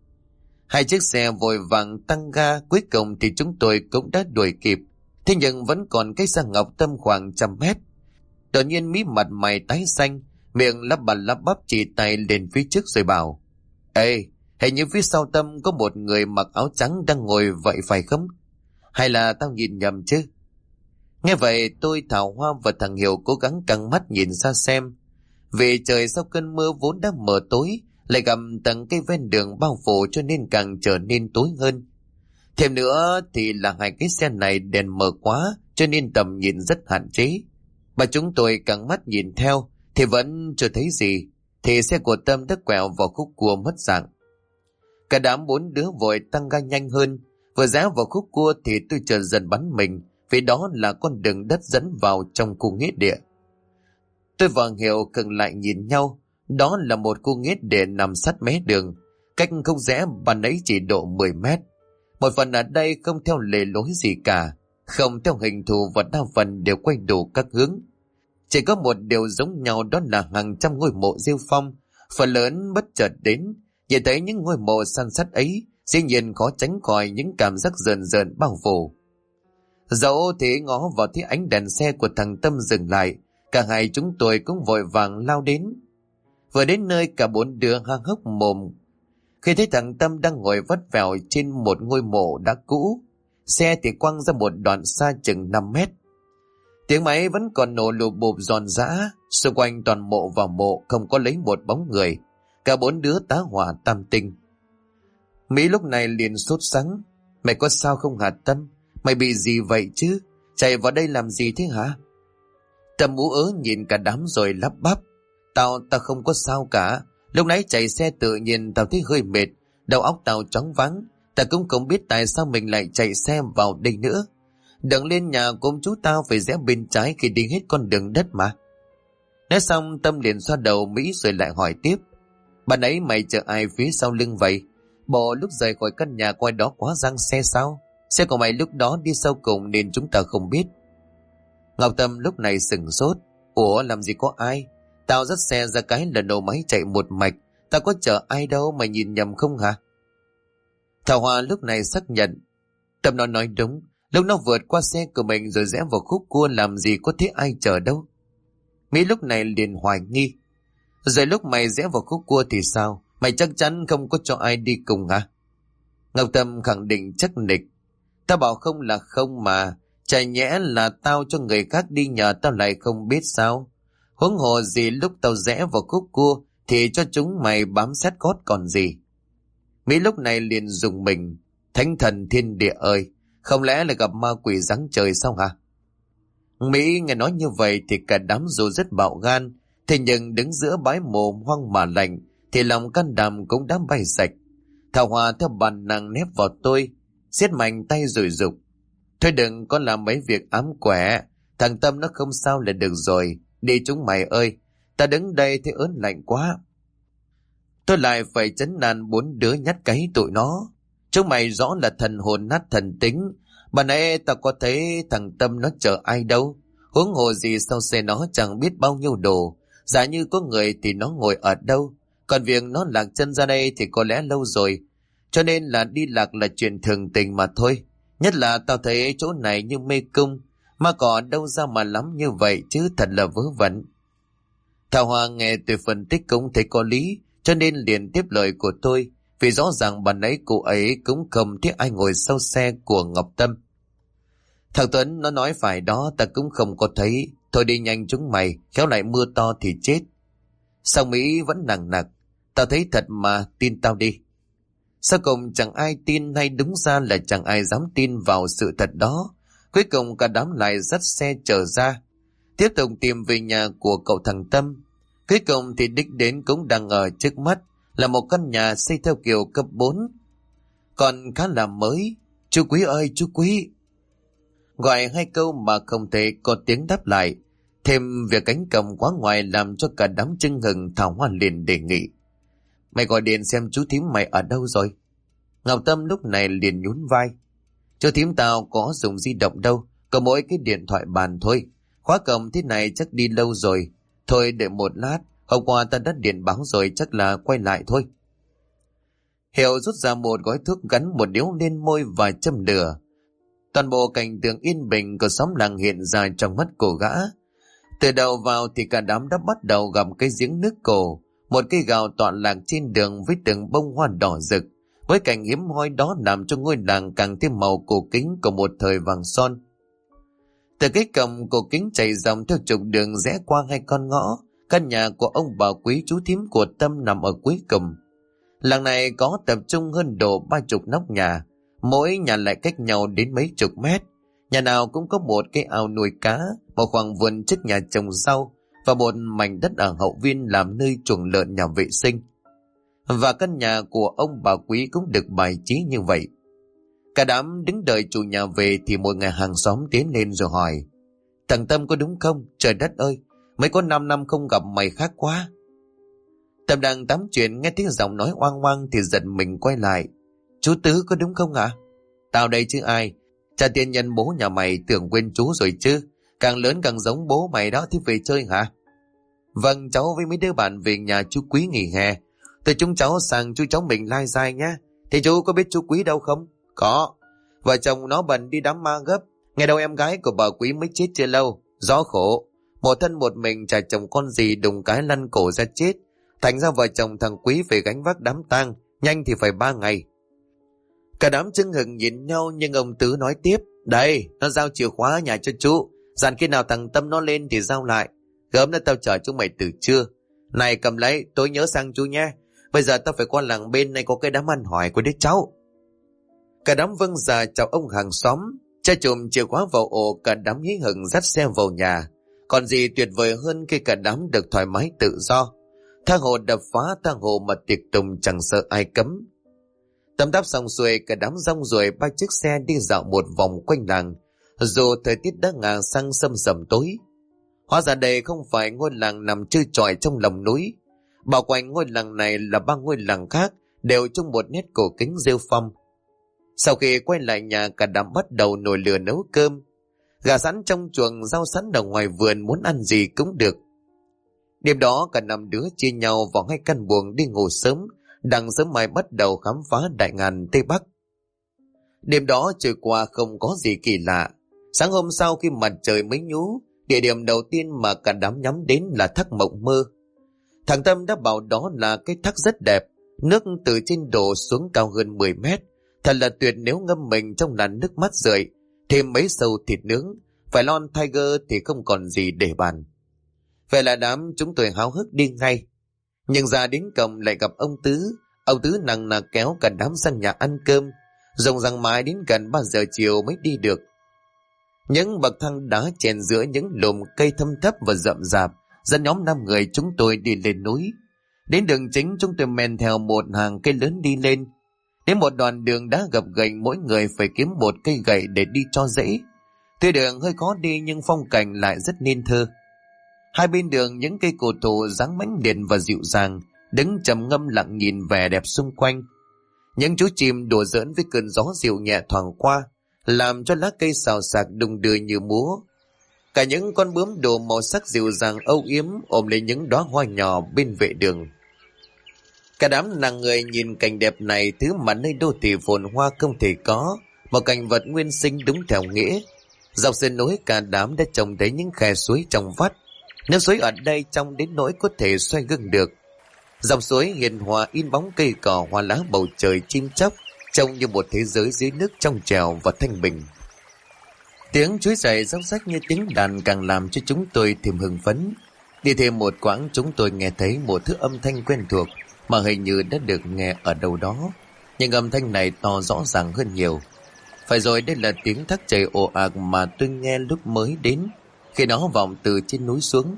Hai chiếc xe vội vàng tăng ga, cuối cùng thì chúng tôi cũng đã đuổi kịp. Thế nhưng vẫn còn cách xa Ngọc Tâm khoảng 100 mét. Đột nhiên mí mặt mày tái xanh, miệng lắp bắp chỉ tay lên phía trước rồi bảo: Ê, hình như phía sau Tâm có một người mặc áo trắng đang ngồi vậy phải không? Hay là tao nhìn nhầm chứ? Nghe vậy tôi, Thảo Hoa và thằng Hiểu cố gắng căng mắt nhìn ra xem. Vì trời sau cơn mưa vốn đã mờ tối, lại gặp tầng cây ven đường bao phủ cho nên càng trở nên tối hơn. Thêm nữa thì là hai cái xe này đèn mờ quá cho nên tầm nhìn rất hạn chế. Mà chúng tôi căng mắt nhìn theo thì vẫn chưa thấy gì, thì xe của Tâm đã quẹo vào khúc cua mất dạng. Cả đám bốn đứa vội tăng ga nhanh hơn. Vừa rẽ vào khúc cua thì tôi chợt dần bắn mình, vì đó là con đường đất dẫn vào trong khu nghĩa địa. Tôi và Hiệu khựng lại nhìn nhau. Đó là một khu nghĩa địa nằm sát mé đường, cách không rẽ ban ấy chỉ độ 10 mét. Một phần ở đây không theo lề lối gì cả, không theo hình thù và đa phần đều quay đủ các hướng. Chỉ có một điều giống nhau, đó là hàng trăm ngôi mộ rêu phong. Phần lớn bất chợt đến, nhìn thấy những ngôi mộ san sát ấy, dĩ nhiên khó tránh khỏi những cảm giác rờn rợn bao phủ. Dẫu thế ngó vào thấy ánh đèn xe của thằng Tâm dừng lại, cả hai chúng tôi cũng vội vàng lao đến. Vừa đến nơi, cả bốn đứa há hốc mồm khi thấy thằng Tâm đang ngồi vắt vẻo trên một ngôi mộ đã cũ. Xe thì quăng ra một đoạn xa chừng 5 mét. Tiếng máy vẫn còn nổ lụp bụp giòn giã, xung quanh toàn mộ và mộ không có lấy một bóng người. Cả bốn đứa tá hỏa tam tinh. Mỹ lúc này liền sốt sắng: "Mày có sao không hả Tâm? Mày bị gì vậy chứ? Chạy vào đây làm gì thế hả?" Tâm ú ớ nhìn cả đám rồi lắp bắp: Tao không có sao cả. Lúc nãy chạy xe tự nhiên tao thấy hơi mệt, đầu óc tao choáng váng. Tao cũng không biết tại sao mình lại chạy xe vào đây nữa. Đừng lên nhà của ông chú tao phải rẽ bên trái khi đi hết con đường đất mà. Nói xong, Tâm liền xoa đầu Mỹ rồi lại hỏi tiếp: "Bạn ấy mày chờ ai phía sau lưng vậy? Bộ lúc rời khỏi căn nhà qua đó quá giăng xe sao? Xe của mày lúc đó đi sau cùng nên chúng ta không biết." Ngọc Tâm lúc này sửng sốt: "Ủa, làm gì có ai? Tao dắt xe ra cái là nổ máy chạy một mạch. Tao có chờ ai đâu, mày nhìn nhầm không hả?" Thảo Hoa lúc này xác nhận: "Tâm nó nói đúng. Lúc nó vượt qua xe của mình rồi rẽ vào khúc cua, làm gì có thấy ai chờ đâu." Mỹ lúc này liền hoài nghi: "Rồi lúc mày rẽ vào khúc cua thì sao? Mày chắc chắn không có cho ai đi cùng hả?" Ngọc Tâm khẳng định chắc nịch: "Tao bảo không là không mà. Chả nhẽ là tao cho người khác đi nhờ tao lại không biết sao? Huống hồ gì lúc tao rẽ vào khúc cua thì cho chúng mày bám sát gót còn gì." Mỹ lúc này liền dùng mình: "Thánh thần thiên địa ơi, không lẽ là gặp ma quỷ giáng trời sao hả?" Mỹ nghe nói như vậy thì cả đám dù rất bạo gan, thế nhưng đứng giữa bãi mồ hoang mà lạnh thì lòng can đảm cũng đã bay sạch. Thảo Hòa theo bản năng nép vào tôi, siết mạnh tay rồi giục: "Thôi đừng có làm mấy việc ám quẻ. Thằng Tâm nó không sao là được rồi. Đi chúng mày ơi, ta đứng đây thấy ớn lạnh quá." Tôi lại phải trấn an bốn đứa nhát cái tụi nó: "Chúng mày rõ là thần hồn nát thần tính. Bà nãy ta có thấy thằng Tâm nó chờ ai đâu. Huống hồ gì sau xe nó chẳng biết bao nhiêu đồ. Giả như có người thì nó ngồi ở đâu. Còn việc nó lạc chân ra đây thì có lẽ lâu rồi. Cho nên là đi lạc là chuyện thường tình mà thôi. Nhất là tao thấy chỗ này như mê cung, mà có đâu ra mà lắm như vậy chứ, thật là vớ vẩn." Thảo Hoa nghe tôi phân tích cũng thấy có lý, cho nên liền tiếp lời của tôi, vì rõ ràng bà nãy cô ấy cũng không thấy ai ngồi sau xe của Ngọc Tâm. "Thằng Tuấn nó nói phải đó, ta cũng không có thấy. Thôi đi nhanh chúng mày, khéo lại mưa to thì chết." Sao Mỹ vẫn nằng nặc: "Tao thấy thật mà, tin tao đi." Sau cùng chẳng ai tin, hay đúng ra là chẳng ai dám tin vào sự thật đó. Cuối cùng cả đám lại dắt xe trở ra, tiếp tục tìm về nhà của cậu thằng Tâm. Cuối cùng thì đích đến cũng đang ở trước mắt, là một căn nhà xây theo kiểu cấp 4, còn khá là mới. "Chú Quý ơi, chú Quý!" Gọi hai câu mà không thể có tiếng đáp lại. Thêm việc cánh cổng quá ngoài làm cho cả đám chưng hừng. Thảo Hoa liền đề nghị: "Mày gọi điện xem chú thím mày ở đâu rồi." Ngọc Tâm lúc này liền nhún vai: "Chú thím tao có dùng di động đâu, có mỗi cái điện thoại bàn thôi. Khóa cổng thế này chắc đi lâu rồi. Thôi đợi một lát, hôm qua ta đã điện báo rồi, chắc là quay lại thôi." Hiệu rút ra một gói thuốc, gắn một điếu lên môi và châm lửa. Toàn bộ cảnh tượng yên bình của xóm làng hiện ra trong mắt của gã. Từ đầu vào thì cả đám đã bắt đầu gặp cái giếng nước cổ, một cây gạo tọa lạc trên đường với từng bông hoa đỏ rực. Với cảnh hiếm hoi đó làm cho ngôi làng càng thêm màu cổ kính của một thời vàng son. Từ cái cổng cổ kính chạy dòng theo trục đường rẽ qua hai con ngõ, căn nhà của ông bà Quý chú thím của Tâm nằm ở cuối cùng. Làng này có tập trung hơn độ 30 nóc nhà, mỗi nhà lại cách nhau đến mấy chục mét. Nhà nào cũng có một cái ao nuôi cá, một khoảng vườn trước nhà trồng rau và một mảnh đất ở hậu viên làm nơi chuồng lợn, nhà vệ sinh. Và căn nhà của ông bà Quý cũng được bài trí như vậy. Cả đám đứng đợi chủ nhà về thì một người hàng xóm tiến lên rồi hỏi: Thằng Tâm có đúng không? Trời đất ơi, mới có 5 năm không gặp mày khác quá. Tâm đang tám chuyện nghe tiếng giọng nói oang oang thì giật mình quay lại: Chú Tứ có đúng không ạ? Tao đây chứ ai. Cha tiên nhân bố nhà mày tưởng quên chú rồi chứ. Càng lớn càng giống bố mày đó, thì về chơi hả? Vâng, cháu với mấy đứa bạn về nhà chú Quý nghỉ hè. Từ chúng cháu sang chú cháu mình lai dai nhá. Thì chú có biết chú Quý đâu không? Có. Vợ chồng nó bận đi đám ma gấp. Nghe đâu em gái của bà Quý mới chết chưa lâu. Gió khổ. Một thân một mình chả chồng con gì đùng cái lăn cổ ra chết. Thành ra vợ chồng thằng Quý phải gánh vác đám tang. Nhanh thì phải 3 ngày. Cả đám chưng hừng nhìn nhau, nhưng ông Tứ nói tiếp: Đây, nó giao chìa khóa nhà cho chú. Dặn khi nào thằng Tâm nó lên thì giao lại. Gớm đã tao chờ chúng mày từ trưa. Này cầm lấy, tối nhớ sang chú nhé. Bây giờ tao phải qua làng bên này có cái đám ăn hỏi của đứa cháu. Cả đám vâng dạ chào ông hàng xóm. Cha chùm chìa khóa vào ổ, cả đám hí hửng dắt xe vào nhà. Còn gì tuyệt vời hơn khi cả đám được thoải mái tự do. Tha hồ đập phá, tha hồ mà tiệc tùng chẳng sợ ai cấm. Tắm táp xong xuôi, cả đám rong ruổi 3 chiếc xe đi dạo một vòng quanh làng. Dù thời tiết đã ngả sang sâm sầm tối. Hóa ra đây không phải ngôi làng nằm trơ trọi trong lòng núi. Bao quanh ngôi làng này là 3 ngôi làng khác, đều chung một nét cổ kính rêu phong. Sau khi quay lại nhà, cả đám bắt đầu nồi lửa nấu cơm. Gà sẵn trong chuồng, rau sẵn ở ngoài vườn, muốn ăn gì cũng được. Đêm đó cả 5 đứa chia nhau vào 2 căn buồng đi ngủ sớm, đặng sớm mai bắt đầu khám phá đại ngàn Tây Bắc. Đêm đó trôi qua không có gì kỳ lạ. Sáng hôm sau khi mặt trời mới nhú, địa điểm đầu tiên mà cả đám nhắm đến là thác Mộng Mơ. Thằng Tâm đã bảo đó là cái thác rất đẹp, nước từ trên đổ xuống cao hơn 10 mét. Thật là tuyệt nếu ngâm mình trong làn nước mát rượi, thêm mấy sâu thịt nướng, phải lon tiger thì không còn gì để bàn. Vậy là đám chúng tôi háo hức đi ngay. Nhưng ra đến cổng lại gặp ông Tứ. Ông Tứ nằng nà kéo cả đám sang nhà ăn cơm, rồng răng mãi đến gần 3 giờ chiều mới đi được. Những bậc thang đá chèn giữa những lùm cây thâm thấp và rậm rạp dẫn nhóm 5 người chúng tôi đi lên núi. Đến đường chính, chúng tôi men theo một hàng cây lớn đi lên. Đến một đoạn đường đá gập ghềnh, mỗi người phải kiếm một cây gậy để đi cho dễ. Tuy đường hơi khó đi nhưng phong cảnh lại rất nên thơ. Hai bên đường những cây cổ thụ dáng mãnh liệt và dịu dàng đứng trầm ngâm lặng nhìn vẻ đẹp xung quanh. Những chú chim đùa giỡn với cơn gió dịu nhẹ thoảng qua, làm cho lá cây xào xạc đung đưa như múa. Cả những con bướm đồ màu sắc dịu dàng âu yếm ôm lấy những đóa hoa nhỏ bên vệ đường. Cả đám nàng người nhìn cảnh đẹp này, thứ mà nơi đô thị phồn hoa không thể có, một cảnh vật nguyên sinh đúng theo nghĩa. Dọc sườn núi cả đám đã trông thấy những khe suối trong vắt. Nước suối ở đây trong đến nỗi có thể xoay gương được. Dòng suối hiền hòa in bóng cây cỏ, hoa lá, bầu trời chim chóc, trông như một thế giới dưới nước trong trèo và thanh bình. Tiếng chuối giày róc rách như tiếng đàn càng làm cho chúng tôi thêm hưng phấn. Đi thêm một quãng, chúng tôi nghe thấy một thứ âm thanh quen thuộc mà hình như đã được nghe ở đâu đó, nhưng âm thanh này to rõ ràng hơn nhiều. Phải rồi, đây là tiếng thác chảy ồ ạt mà tôi nghe lúc mới đến, khi nó vọng từ trên núi xuống.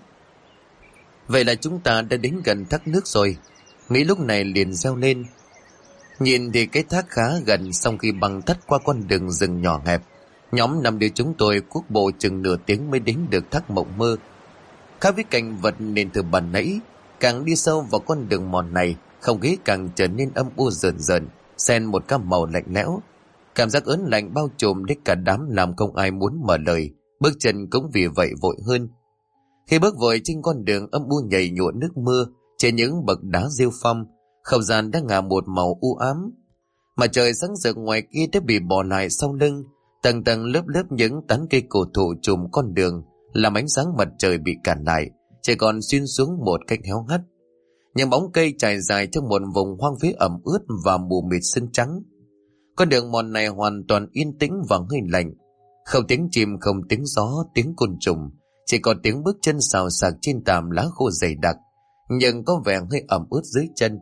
Vậy là chúng ta đã đến gần thác nước rồi. Mỹ lúc này liền reo lên. Nhìn thì cái thác khá gần, sau khi băng thắt qua con đường rừng nhỏ hẹp, nhóm 5 đứa chúng tôi cuốc bộ chừng nửa tiếng mới đến được thác Mộng Mơ. Khác với cảnh vật nên từ ban nãy, càng đi sâu vào con đường mòn này, không khí càng trở nên âm u rợn rợn, xen một cam màu lạnh lẽo. Cảm giác ớn lạnh bao trùm đến cả đám làm không ai muốn mở lời, bước chân cũng vì vậy vội hơn. Khi bước vội trên con đường âm u nhầy nhụa nước mưa, trên những bậc đá rêu phong, không gian đã ngả một màu u ám. Mà trời sáng rực ngoài kia đã bị bỏ lại sau lưng, tầng tầng lớp lớp những tán cây cổ thụ trùm con đường, làm ánh sáng mặt trời bị cản lại, chỉ còn xuyên xuống một cách héo hắt. Những bóng cây trải dài trong một vùng hoang phế ẩm ướt và mù mịt sương trắng. Con đường mòn này hoàn toàn yên tĩnh và hơi lạnh, không tiếng chim, không tiếng gió, tiếng côn trùng, chỉ có tiếng bước chân xào xạc trên tàm lá khô dày đặc, nhưng có vẻ hơi ẩm ướt dưới chân.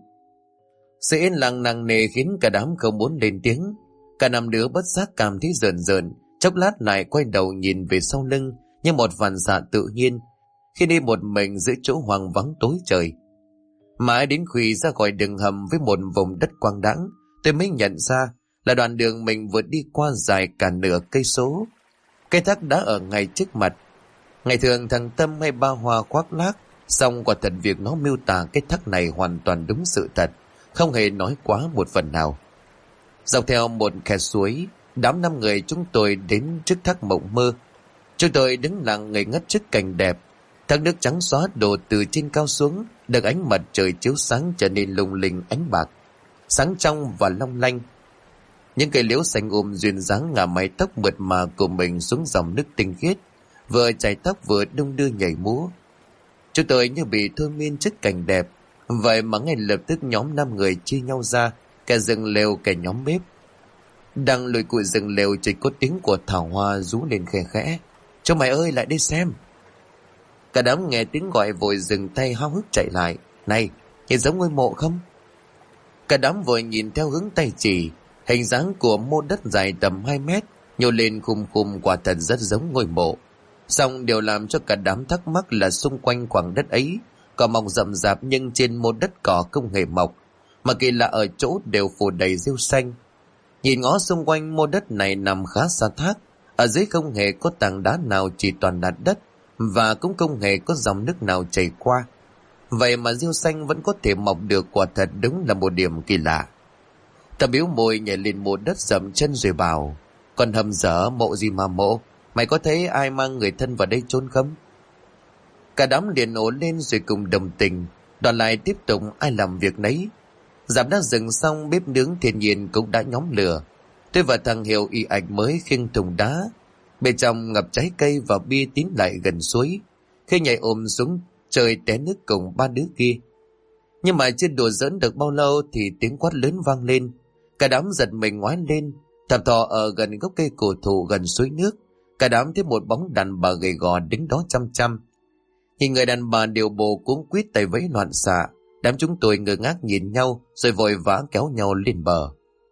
Sự yên lặng nặng nề khiến cả đám không muốn lên tiếng. Cả 5 đứa bất giác cảm thấy rờn rợn, chốc lát lại quay đầu nhìn về sau lưng như một phản xạ tự nhiên khi đi một mình giữa chỗ hoang vắng tối trời. Mãi đến khuya ra khỏi đường hầm với một vùng đất quang đãng, tôi mới nhận ra là đoạn đường mình vừa đi qua dài cả nửa cây số. Cây thác đã ở ngay trước mặt. Ngày thường thằng Tâm hay ba Hoa khoác lác, xong quả thật việc nó miêu tả cái thác này hoàn toàn đúng sự thật, không hề nói quá một phần nào. Dọc theo một khe suối, đám 5 người chúng tôi đến trước thác Mộng Mơ. Chúng tôi đứng lặng ngây ngất trước cảnh đẹp. Thác nước trắng xóa đổ từ trên cao xuống, được ánh mặt trời chiếu sáng trở nên lung linh ánh bạc, sáng trong và long lanh. Những cây liễu xanh duyên dáng ngả mái tóc mượt mà của mình xuống dòng nước tinh khiết, vừa chảy tóc vừa đung đưa nhảy múa. Chúng tôi như bị thôi miên trước cảnh đẹp, vậy mà ngay lập tức nhóm 5 người chia nhau ra, kẻ dựng lều kẻ nhóm bếp. Đang lùi cụi dựng lều chỉ có tiếng của Thảo Hoa rú lên khe khẽ: "Cho mày ơi, lại đây xem!" Cả đám nghe tiếng gọi vội dừng tay háo hức chạy lại. "Này, nhìn giống ngôi mộ không?" Cả đám vội nhìn theo hướng tay chỉ. Hình dáng của mô đất dài tầm 2 mét, nhô lên khum khum, quả thật rất giống ngôi mộ. Song điều làm cho cả đám thắc mắc là xung quanh khoảng đất ấy cỏ mọc rậm rạp, nhưng trên mô đất cỏ không hề mọc, mà kỳ lạ ở chỗ đều phủ đầy rêu xanh. Nhìn ngó xung quanh mô đất này nằm khá xa thác, ở dưới không hề có tảng đá nào, chỉ toàn là đất, và cũng không hề có dòng nước nào chảy qua. Vậy mà rêu xanh vẫn có thể mọc được, quả thật đúng là một điểm kỳ lạ. Ta biếu môi nhảy lên mô đất dậm chân rồi bảo: "Còn hầm dở, mộ gì mà mộ? Mày có thấy ai mang người thân vào đây chôn không?" Cả đám liền ồ lên rồi cùng đồng tình. Đoàn lại tiếp tục ai làm việc nấy. Dạp đã dừng xong, bếp nướng thiên nhiên cũng đã nhóm lửa. Tôi và thằng Hiểu y ạch mới khiêng thùng đá, bên trong ngập trái cây và bia tiến lại gần suối. Khi nhảy ôm xuống trời té nước cùng 3 đứa kia. Nhưng mà chưa đùa giỡn được bao lâu thì tiếng quát lớn vang lên. Cả đám giật mình ngoái lên, thập thò ở gần gốc cây cổ thụ gần suối nước. Cả đám thấy một bóng đàn bà gầy gò đứng đó chăm chăm. Nhìn người đàn bà điều bộ cuống quýt tay vẫy loạn xạ. Đám chúng tôi ngơ ngác nhìn nhau rồi vội vã kéo nhau lên bờ.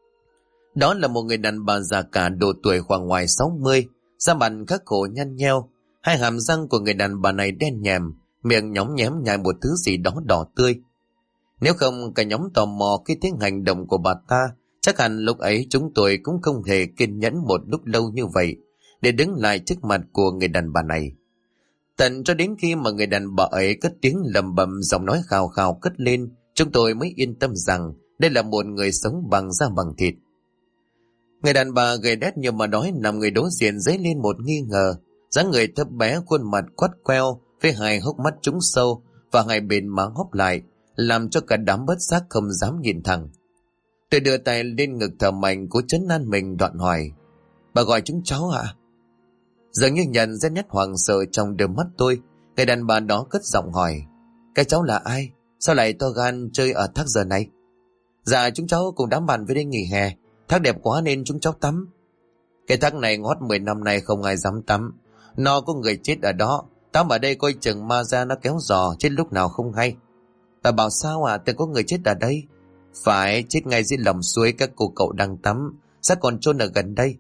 Đó là một người đàn bà già cả, độ tuổi khoảng ngoài 60, da mặt khắc khổ nhăn nheo. Hai hàm răng của người đàn bà này đen nhèm, miệng nhóng nhém nhai một thứ gì đó đỏ tươi. Nếu không cả nhóm tò mò khi thấy hành động của bà ta, chắc hẳn lúc ấy chúng tôi cũng không hề kiên nhẫn một lúc lâu như vậy để đứng lại trước mặt của người đàn bà này. Tận cho đến khi mà người đàn bà ấy cất tiếng lầm bầm, giọng nói khào khào cất lên, chúng tôi mới yên tâm rằng đây là một người sống bằng da bằng thịt. Người đàn bà gầy đét như mà đói nằm người đối diện dấy lên một nghi ngờ. Dáng người thấp bé, khuôn mặt quắt queo với hai hốc mắt trũng sâu và hai bên má hốc lại, làm cho cả đám bất giác không dám nhìn thẳng. Tôi đưa tay lên ngực thở mạnh, cố trấn an mình, đoạn hỏi: "Bà gọi chúng cháu hả?" Dường như nhận ra nét hoảng sợ trong đôi mắt tôi, người đàn bà đó cất giọng hỏi: "Các cháu là ai? Sao lại to gan chơi ở thác giờ này?" "Dạ, chúng cháu cùng đám bạn với đây nghỉ hè. Thác đẹp quá nên chúng cháu tắm." "Cái thác này ngót 10 năm nay không ai dám tắm. Nó có người chết ở đó. Tắm ở đây coi chừng ma ra nó kéo giò, chết lúc nào không hay." "Bà bảo sao à? Từng có người chết ở đây." "Phải, chết ngay dưới lòng suối các cô cậu đang tắm, xác còn chôn ở gần đây."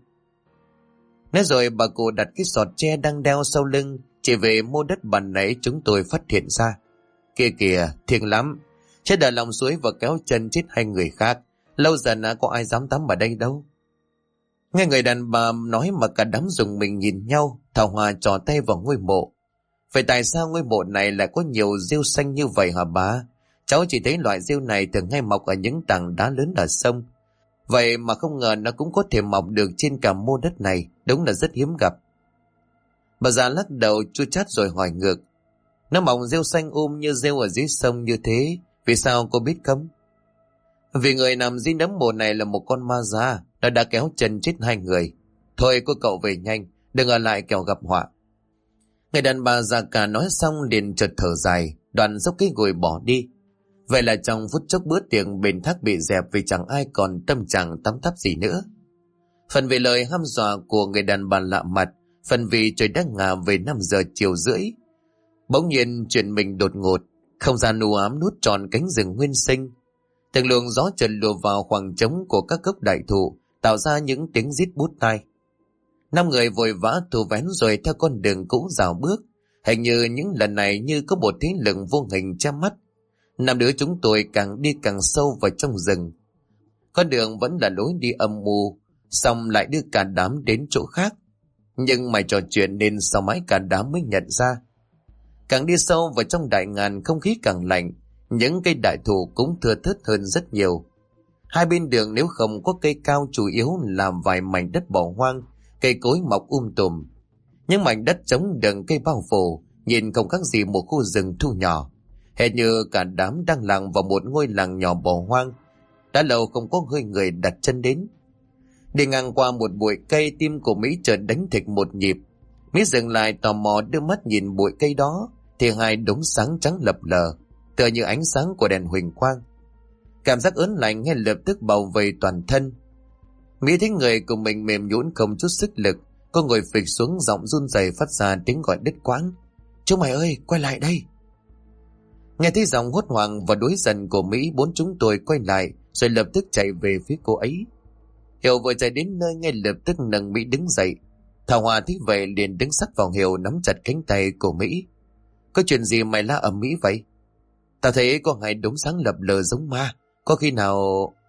Nói rồi bà cụ đặt cái sọt tre đang đeo sau lưng chỉ về mô đất bàn nãy chúng tôi phát hiện ra. "Kia kìa, thiêng lắm. Chết ở lòng suối và kéo chân chết 2 người khác. Lâu dần có ai dám tắm ở đây đâu." Nghe người đàn bà nói mà cả đám rùng mình nhìn nhau. Thảo Hòa trò tay vào ngôi mộ: "Vậy tại sao ngôi mộ này lại có nhiều rêu xanh như vậy hả bà? Cháu chỉ thấy loại rêu này thường hay mọc ở những tảng đá lớn ở sông. Vậy mà không ngờ nó cũng có thể mọc được trên cả mô đất này, đúng là rất hiếm gặp." Bà già lắc đầu chua chát rồi hỏi ngược: "Nó mọc rêu xanh như rêu ở dưới sông như thế, vì sao cô biết không?" "Vì người nằm dưới nấm mồ này là một con ma già, nó đã kéo chân chết 2 người. Thôi cô cậu về nhanh, đừng ở lại kẻo gặp họa." Người đàn bà già cả nói xong liền chợt thở dài, đoạn dốc cái gùi bỏ đi. Vậy là trong phút chốc bữa tiệc bên thác bị dẹp vì chẳng ai còn tâm trạng tắm tắp gì nữa. Phần vì lời hăm dọa của người đàn bà lạ mặt, phần vì trời đã ngả về 5 giờ chiều rưỡi. Bỗng nhiên chuyện mình đột ngột, không gian u ám nuốt tròn cánh rừng nguyên sinh. Từng luồng gió chợt lùa vào khoảng trống của các gốc đại thụ, tạo ra những tiếng rít bút tai. 5 người vội vã thu vén rồi theo con đường cũ rào bước. Hình như những lần này như có một thế lực vô hình che mắt. 5 đứa chúng tôi càng đi càng sâu vào trong rừng. Con đường vẫn là lối đi âm mưu, xong lại đưa cả đám đến chỗ khác. Nhưng mày trò chuyện nên sau mãi cả đám mới nhận ra. Càng đi sâu vào trong đại ngàn, không khí càng lạnh, những cây đại thụ cũng thưa thớt hơn rất nhiều. Hai bên đường nếu không có cây cao, chủ yếu là vài mảnh đất bỏ hoang, cây cối mọc tùm. Những mảnh đất trống đựng cây bao phủ, nhìn không khác gì một khu rừng thu nhỏ. Hệt như cả đám đang làng vào một ngôi làng nhỏ bỏ hoang, đã lâu không có hơi người đặt chân đến. Đi ngang qua một bụi cây, tim của Mỹ chợt đánh thịch một nhịp. Mỹ dừng lại tò mò đưa mắt nhìn bụi cây đó, thì hai đống sáng trắng lập lờ, tựa như ánh sáng của đèn huỳnh quang. Cảm giác ớn lạnh ngay lập tức bao vây toàn thân. Mỹ thấy người của mình mềm nhũn không chút sức lực, cô ngồi phịch xuống, giọng run rẩy phát ra tiếng gọi đứt quãng. Chúng mày ơi, quay lại đây! Nghe thấy giọng hốt hoảng và đuối giận của Mỹ, bốn chúng tôi quay lại rồi lập tức chạy về phía cô ấy. Hiểu vừa chạy đến nơi ngay lập tức nâng Mỹ đứng dậy. Thảo Hòa thấy vậy liền đứng sát vào Hiểu, nắm chặt cánh tay của Mỹ. Có chuyện gì mày la ầm ĩ vậy? Tao thấy có hai đống sáng lập lờ giống ma, có khi nào...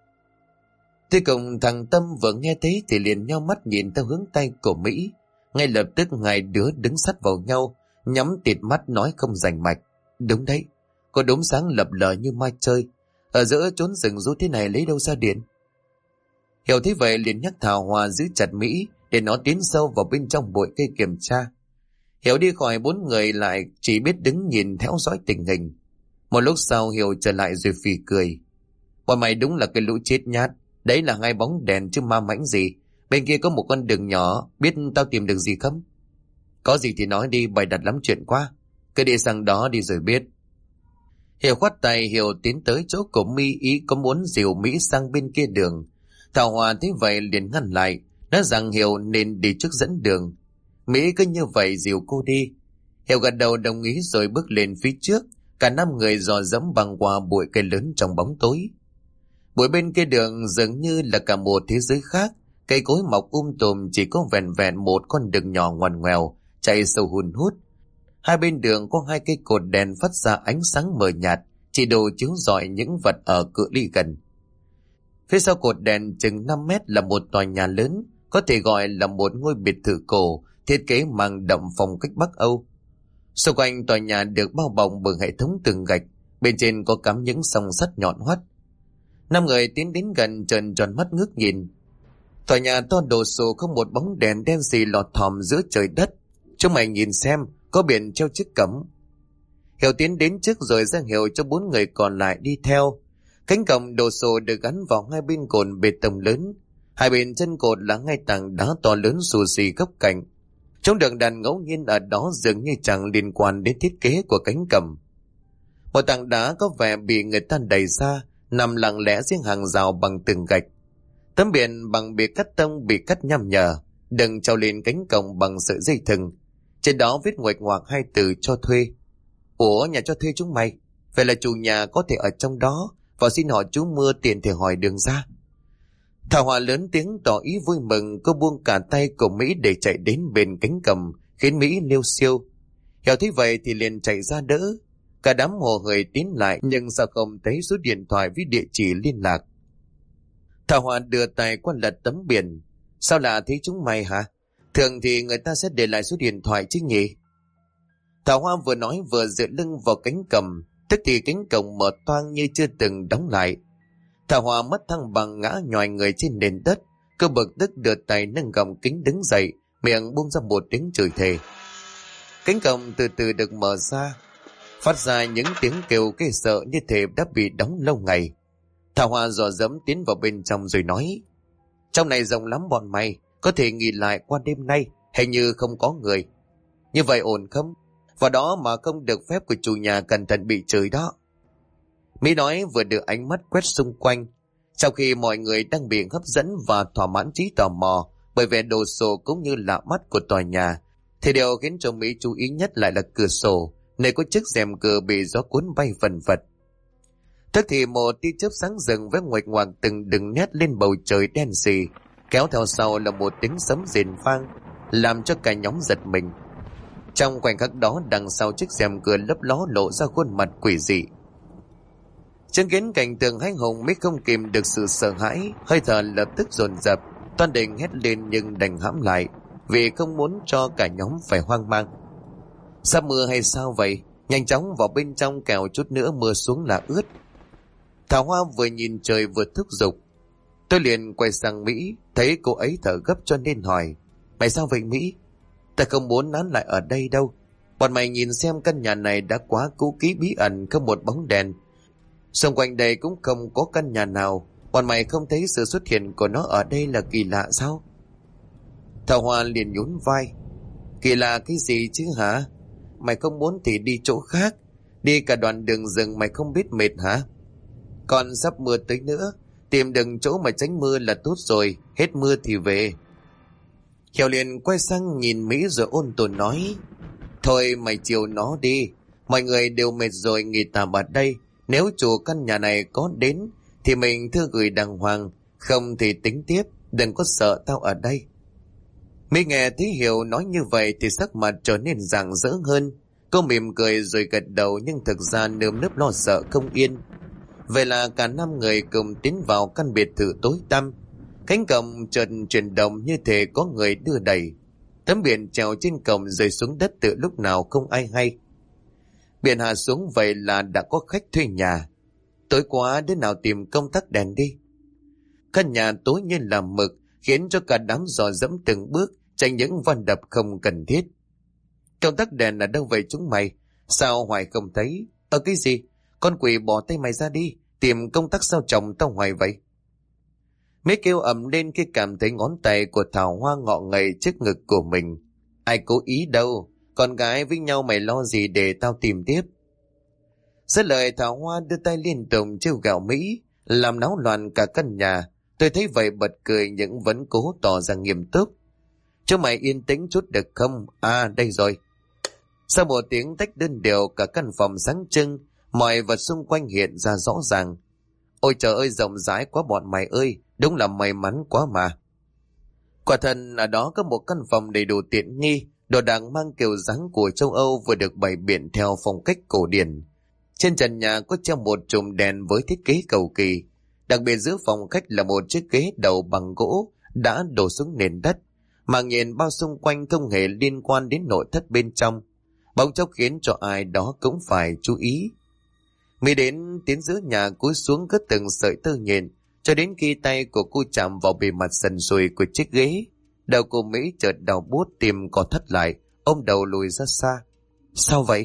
Tuy cùng thằng Tâm vừa nghe thấy thì liền nhao mắt nhìn theo hướng tay của Mỹ. Ngay lập tức hai đứa đứng sát vào nhau, nhắm tịt mắt nói không rành mạch. Đúng đấy, có đống sáng lập lờ như ma chơi. Ở giữa chốn rừng rú thế này lấy đâu ra điện? Hiểu thế vậy liền nhắc Thảo Hòa giữ chặt Mỹ để nó tiến sâu vào bên trong bụi cây kiểm tra. Hiểu đi khỏi, bốn người lại chỉ biết đứng nhìn theo dõi tình hình. Một lúc sau Hiểu trở lại rồi phì cười. Bọn mày đúng là cái lũ chết nhát. Đấy là hai bóng đèn chứ ma mãnh gì. Bên kia có một con đường nhỏ, biết tao tìm được gì không? Có gì thì nói đi, bày đặt lắm chuyện quá. Cứ đi sang đó đi rồi biết. Hiểu khoát tay, Hiểu tiến tới chỗ của Mi, ý có muốn dìu Mỹ sang bên kia đường. Thảo Hòa thấy vậy liền ngăn lại, nói rằng Hiểu nên đi trước dẫn đường. Mỹ cứ như vậy dìu cô đi. Hiểu gật đầu đồng ý rồi bước lên phía trước. Cả năm người dò dẫm băng qua bụi cây lớn trong bóng tối. Bụi bên kia đường dường như là cả một thế giới khác. Cây cối mọc tùm, chỉ có vẹn vẹn một con đường nhỏ ngoằn ngoèo chạy sâu hun hút. Hai bên đường có hai cây cột đèn phát ra ánh sáng mờ nhạt, chỉ đồ chiếu rọi những vật ở cự ly gần. Phía sau cột đèn chừng 5 mét là một tòa nhà lớn, có thể gọi là một ngôi biệt thự cổ, thiết kế mang đậm phong cách Bắc Âu. Xung quanh tòa nhà được bao bọc bởi hệ thống tường gạch, bên trên có cắm những song sắt nhọn hoắt. Năm người tiến đến gần trợn tròn mắt ngước nhìn. Tòa nhà to đồ sộ, không một bóng đèn đen xì lọt thỏm giữa trời đất. Chúng mày nhìn xem, có biển treo chiếc cổng. Hiểu tiến đến trước rồi ra hiệu cho bốn người còn lại đi theo. Cánh cổng đồ sộ được gắn vào hai bên cột bê tông lớn. Hai bên chân cột là hai tảng đá to lớn xù xì góc cạnh. Chúng được đặt ngẫu nhiên ở đó dường như chẳng liên quan đến thiết kế của cánh cổng. Một tảng đá có vẻ bị người ta đẩy ra, nằm lặng lẽ dưới hàng rào bằng tường gạch. Tấm biển bằng bìa cắt tông bị cắt nham nhở, đừng treo lên cánh cổng bằng sợi dây thừng. Trên đó viết nguệch ngoạc hai từ cho thuê. Ủa, nhà cho thuê chúng mày? Vậy là chủ nhà có thể ở trong đó, và xin họ chú Mưa tiện thể hỏi đường ra. Thảo Hòa lớn tiếng tỏ ý vui mừng, cô buông cả tay của Mỹ để chạy đến bên cánh cổng, khiến Mỹ liêu xiêu. Hiểu thấy vậy thì liền chạy ra đỡ. Cả đám hồ hởi tiến lại, nhưng sao không thấy số điện thoại với địa chỉ liên lạc. Thảo Hòa đưa tay qua lật tấm biển. Sao lạ thấy chúng mày hả? Thường thì người ta sẽ để lại số điện thoại chứ nhỉ? Thảo Hoa vừa nói vừa dựa lưng vào cánh cổng, tức thì cánh cổng mở toang như chưa từng đóng lại. Thảo Hoa mất thăng bằng, ngã nhòi người trên nền đất. Cô bực tức đưa tay nâng gọng kính đứng dậy, miệng buông ra một tiếng chửi thề. Cánh cổng từ từ được mở ra, phát ra những tiếng kêu ghê sợ như thể đã bị đóng lâu ngày. Thảo Hoa dò dẫm tiến vào bên trong rồi nói: Trong này rộng lắm bọn mày, có thể nghỉ lại qua đêm nay, hình như không có người. Như vậy ổn không? Vào đó mà không được phép của chủ nhà, cẩn thận bị chửi đó. Mỹ nói vừa đưa ánh mắt quét xung quanh. Sau khi mọi người đang bị hấp dẫn và thỏa mãn trí tò mò bởi vẻ đồ sộ cũng như lạ mắt của tòa nhà, thì điều khiến cho Mỹ chú ý nhất lại là cửa sổ, nơi có chiếc rèm cửa bị gió cuốn bay phần phật. Tức thì một tia chớp sáng rừng với nguệch ngoạc từng đường nét lên bầu trời đen sì, kéo theo sau là một tiếng sấm rền vang, làm cho cả nhóm giật mình. Trong khoảnh khắc đó, đằng sau chiếc rèm cửa lấp ló lộ ra khuôn mặt quỷ dị. Chứng kiến cảnh tượng hãi hùng, Mỹ không kìm được sự sợ hãi, hơi thở lập tức dồn dập, toan định hét lên nhưng đành hãm lại, vì không muốn cho cả nhóm phải hoang mang. Sắp mưa hay sao vậy? Nhanh chóng vào bên trong kẻo chút nữa mưa xuống là ướt. Thảo Hoa vừa nhìn trời vừa thúc giục. Tôi liền quay sang Mỹ, thấy cô ấy thở gấp cho nên hỏi: Mày sao vậy Mỹ? Ta không muốn nán lại ở đây đâu. Bọn mày nhìn xem, căn nhà này đã quá cũ kỹ bí ẩn, không một bóng đèn. Xung quanh đây cũng không có căn nhà nào. Bọn mày không thấy sự xuất hiện của nó ở đây là kỳ lạ sao? Thảo Hoa liền nhún vai: Kỳ lạ cái gì chứ hả? Mày không muốn thì đi chỗ khác. Đi cả đoạn đường rừng mày không biết mệt hả? Còn sắp mưa tới nữa, tìm đừng chỗ mà tránh mưa là tốt rồi. Hết mưa thì về. Hiểu liền quay sang nhìn Mỹ rồi ôn tồn nói: Thôi mày chiều nó đi. Mọi người đều mệt rồi, nghỉ tạm ở đây. Nếu chủ căn nhà này có đến thì mình thư gửi đàng hoàng, không thì tính tiếp, đừng có sợ tao ở đây. Mỹ nghe thấy Hiểu nói như vậy thì sắc mặt trở nên rạng rỡ hơn. Cô mỉm cười rồi gật đầu, nhưng thực ra nơm nớp lo sợ không yên. Vậy là cả 5 người cùng tiến vào căn biệt thự tối tăm. Cánh cổng chợt chuyển động như thể có người đưa đẩy. Tấm biển treo trên cổng rơi xuống đất từ lúc nào không ai hay. Biển hạ xuống vậy là đã có khách thuê nhà. Tối quá đứa nào tìm công tắc đèn đi. Căn nhà tối như là mực, khiến cho cả đám dò dẫm từng bước, tránh những van đập không cần thiết. Công tắc đèn ở đâu vậy chúng mày? Sao hoài không thấy? Cái gì? Con quỷ bỏ tay mày ra đi, tìm công tắc sao chồng tao hoài vậy? Mấy kêu ầm lên khi cảm thấy ngón tay của Thảo Hoa ngọ ngậy trước ngực của mình. Ai cố ý đâu, con gái với nhau mày lo gì để tao tìm tiếp. Dứt lời Thảo Hoa đưa tay liên tục trêu ghẹo Mỹ, làm náo loạn cả căn nhà. Tôi thấy vậy bật cười nhưng vẫn cố tỏ ra nghiêm túc. Chúng mày yên tĩnh chút được không? À đây rồi. Sau một tiếng tách đơn đều, cả căn phòng sáng trưng, mọi vật xung quanh hiện ra rõ ràng. Ôi trời ơi, rộng rãi quá bọn mày ơi, đúng là may mắn quá mà. Quả thật ở đó có một căn phòng đầy đủ tiện nghi, đồ đạc mang kiểu dáng của châu Âu vừa được bày biện theo phong cách cổ điển. Trên trần nhà có treo một chùm đèn với thiết kế cầu kỳ. Đặc biệt giữa phòng khách là một chiếc ghế đầu bằng gỗ đã đổ xuống nền đất, mà nhìn bao xung quanh không hề liên quan đến nội thất bên trong, bỗng chốc khiến cho ai đó cũng phải chú ý. Mỹ đến tiến giữa nhà cúi xuống cất từng sợi tơ nhện, cho đến khi tay của cô chạm vào bề mặt sần sùi của chiếc ghế. Đầu của Mỹ chợt đau buốt, tim co thắt lại, ôm đầu lùi ra xa. Sao vậy?